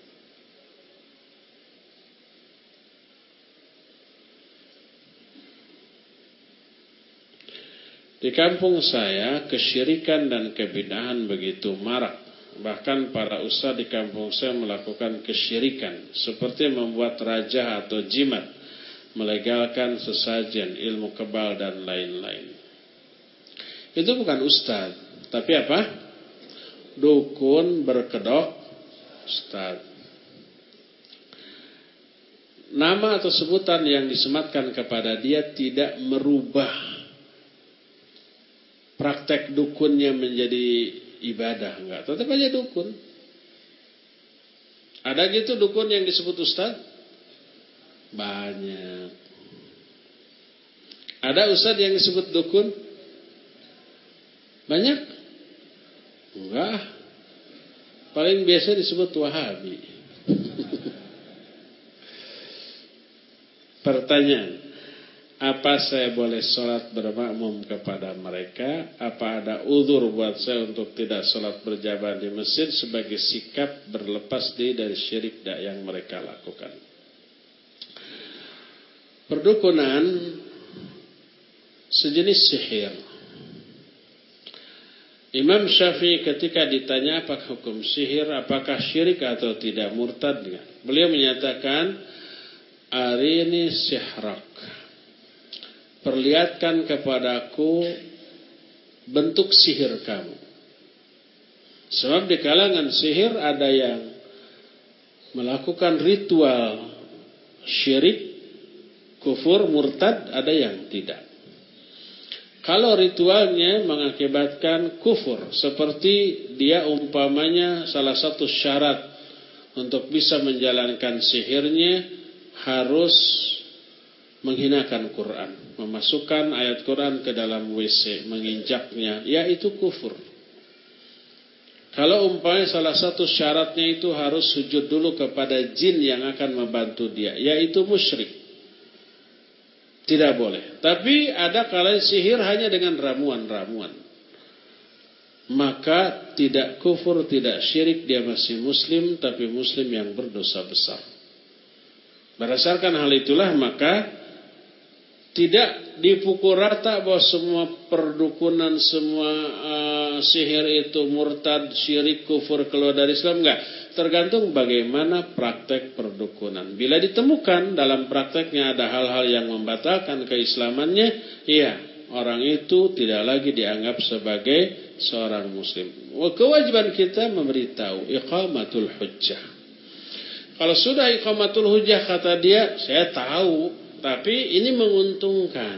Di kampung saya, kesyirikan dan kebid'ahan begitu marak. Bahkan para ustaz di kampung saya melakukan kesyirikan, seperti membuat raja atau jimat, melegalkan sesajen, ilmu kebal, dan lain-lain. Itu bukan ustaz, tapi apa? Dukun berkedok ustaz. Nama atau sebutan yang disematkan kepada dia tidak merubah praktek dukunnya menjadi ibadah, enggak, tetap aja dukun. Ada gitu dukun yang disebut ustaz? Banyak. Ada ustaz yang disebut dukun? Banyak? Enggak. Paling biasa disebut wahabi. Pertanyaan. Apa saya boleh sholat bermakmum kepada mereka? Apa ada uzur buat saya untuk tidak sholat berjamaah di masjid sebagai sikap berlepas diri dari syirik yang mereka lakukan? Perdukunan sejenis sihir. Imam Syafi'i ketika ditanya apa hukum sihir, apakah syirik atau tidak, murtad, beliau menyatakan, arini sihrak, perlihatkan kepadaku bentuk sihir kamu. Sebab di kalangan sihir ada yang melakukan ritual syirik, kufur, murtad, ada yang tidak. Kalau ritualnya mengakibatkan kufur, seperti dia umpamanya salah satu syarat untuk bisa menjalankan sihirnya harus menghinakan Quran, memasukkan ayat Quran ke dalam W C, menginjaknya, yaitu kufur. Kalau umpamanya salah satu syaratnya itu harus sujud dulu kepada jin yang akan membantu dia, yaitu musyrik. Tidak boleh. Tapi ada kalanya sihir hanya dengan ramuan-ramuan. maka tidak kufur, tidak syirik, dia masih muslim, tapi muslim yang berdosa besar. Berdasarkan hal itulah maka tidak dipukul rata bahwa semua perdukunan, semua uh, sihir itu murtad, syirik, kufur, keluar dari Islam. Enggak. Tergantung bagaimana praktek perdukunan. Bila ditemukan dalam prakteknya ada hal-hal yang membatalkan keislamannya, iya, orang itu tidak lagi dianggap sebagai seorang muslim. Kewajiban kita memberitahu iqamatul hujjah. Kalau sudah iqamatul hujjah kata dia, saya tahu, tapi ini menguntungkan,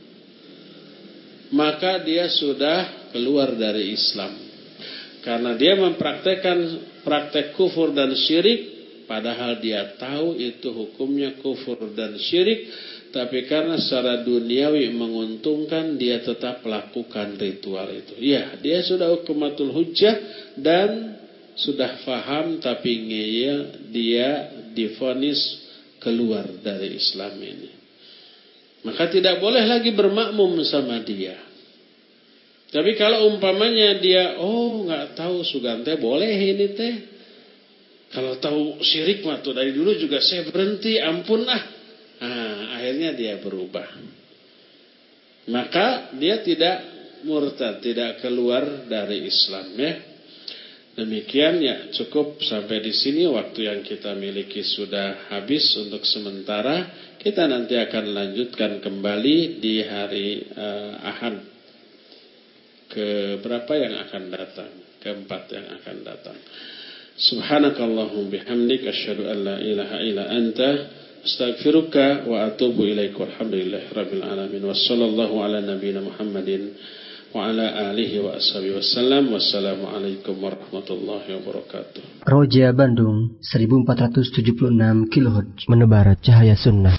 maka dia sudah keluar dari Islam. Karena dia mempraktekkan praktek kufur dan syirik, padahal dia tahu itu hukumnya kufur dan syirik, tapi karena secara duniawi menguntungkan, dia tetap melakukan ritual itu. Ya, dia sudah hukumatul hujjah dan sudah faham, tapi dia, dia divonis keluar dari Islam ini. Maka tidak boleh lagi bermakmum sama dia. Tapi kalau umpamanya dia, oh nggak tahu Sugante boleh ini teh. Kalau tahu syirik mah tuh dari dulu juga saya berhenti, ampun ah. Nah, akhirnya dia berubah. Maka dia tidak murtad, tidak keluar dari Islam ya. Demikian ya, cukup sampai di sini, waktu yang kita miliki sudah habis untuk sementara. Kita nanti akan lanjutkan kembali di hari uh, Ahad ke berapa yang akan datang, keempat yang akan datang. Subhanakallahum bihamdik asyhadu an la ilaha illa anta astaghfiruka wa atubu ilaik. Walhamdulillahi rabbil alamin. Wassallallahu ala nabiyyina Muhammadin wa ala alihi wa ashabihi wasallam. Wassalamualaikum warahmatullahi wabarakatuh. Roja Bandung seribu empat ratus tujuh puluh enam kilohertz, menebar cahaya sunnah.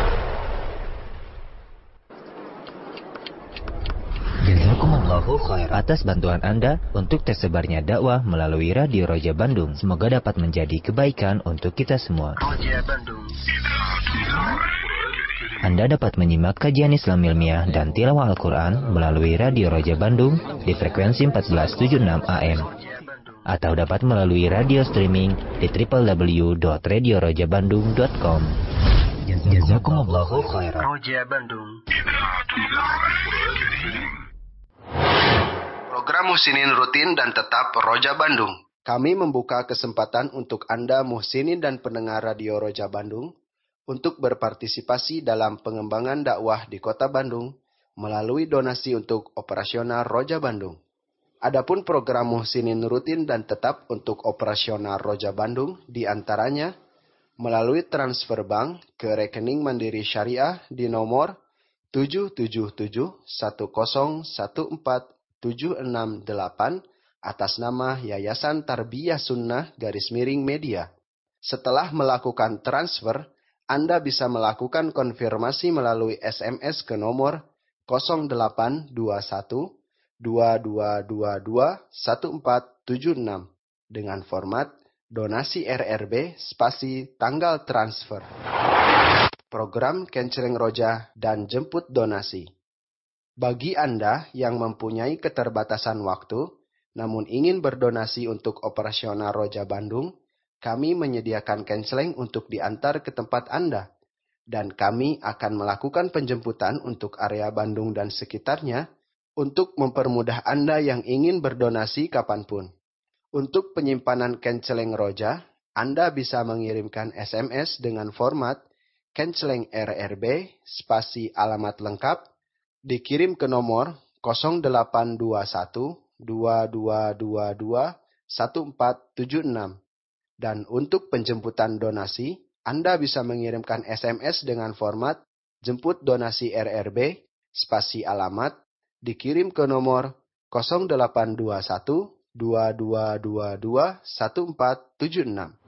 Jazakumullahu khair atas bantuan Anda untuk tersebarnya dakwah melalui Radio Roja Bandung. Semoga dapat menjadi kebaikan untuk kita semua. Roja Bandung. Anda dapat menyimak kajian Islam ilmiah dan tilawah Al-Quran melalui Radio Roja Bandung di frekuensi empat belas tujuh puluh enam A M. Atau dapat melalui radio streaming di w w w dot radio roja bandung dot com. Jazakumullahu khairan. Roja Bandung. Program Muhsinin rutin dan tetap Roja Bandung. Kami membuka kesempatan untuk Anda Muhsinin dan pendengar Radio Roja Bandung untuk berpartisipasi dalam pengembangan dakwah di Kota Bandung melalui donasi untuk operasional Roja Bandung. Adapun program Muhsinin rutin dan tetap untuk operasional Roja Bandung diantaranya melalui transfer bank ke rekening Mandiri Syariah di nomor tujuh tujuh tujuh satu nol satu empat tujuh enam delapan atas nama Yayasan Tarbiyah Sunnah garis miring media. Setelah melakukan transfer, Anda bisa melakukan konfirmasi melalui S M S ke nomor nol delapan dua satu dua dua dua dua satu empat tujuh enam dengan format donasi R R B spasi tanggal transfer. Program Kenceleng Roja dan jemput donasi. Bagi Anda yang mempunyai keterbatasan waktu, namun ingin berdonasi untuk operasional Roja Bandung, kami menyediakan kenceleng untuk diantar ke tempat Anda. Dan kami akan melakukan penjemputan untuk area Bandung dan sekitarnya untuk mempermudah Anda yang ingin berdonasi kapanpun. Untuk penyimpanan kenceleng Roja, Anda bisa mengirimkan S M S dengan format kenceleng R R B spasi alamat lengkap dikirim ke nomor nol delapan dua satu dua dua dua dua satu empat tujuh enam. Dan untuk penjemputan donasi, Anda bisa mengirimkan S M S dengan format jemput donasi R R B spasi alamat dikirim ke nomor nol delapan dua satu dua dua dua dua satu empat tujuh enam.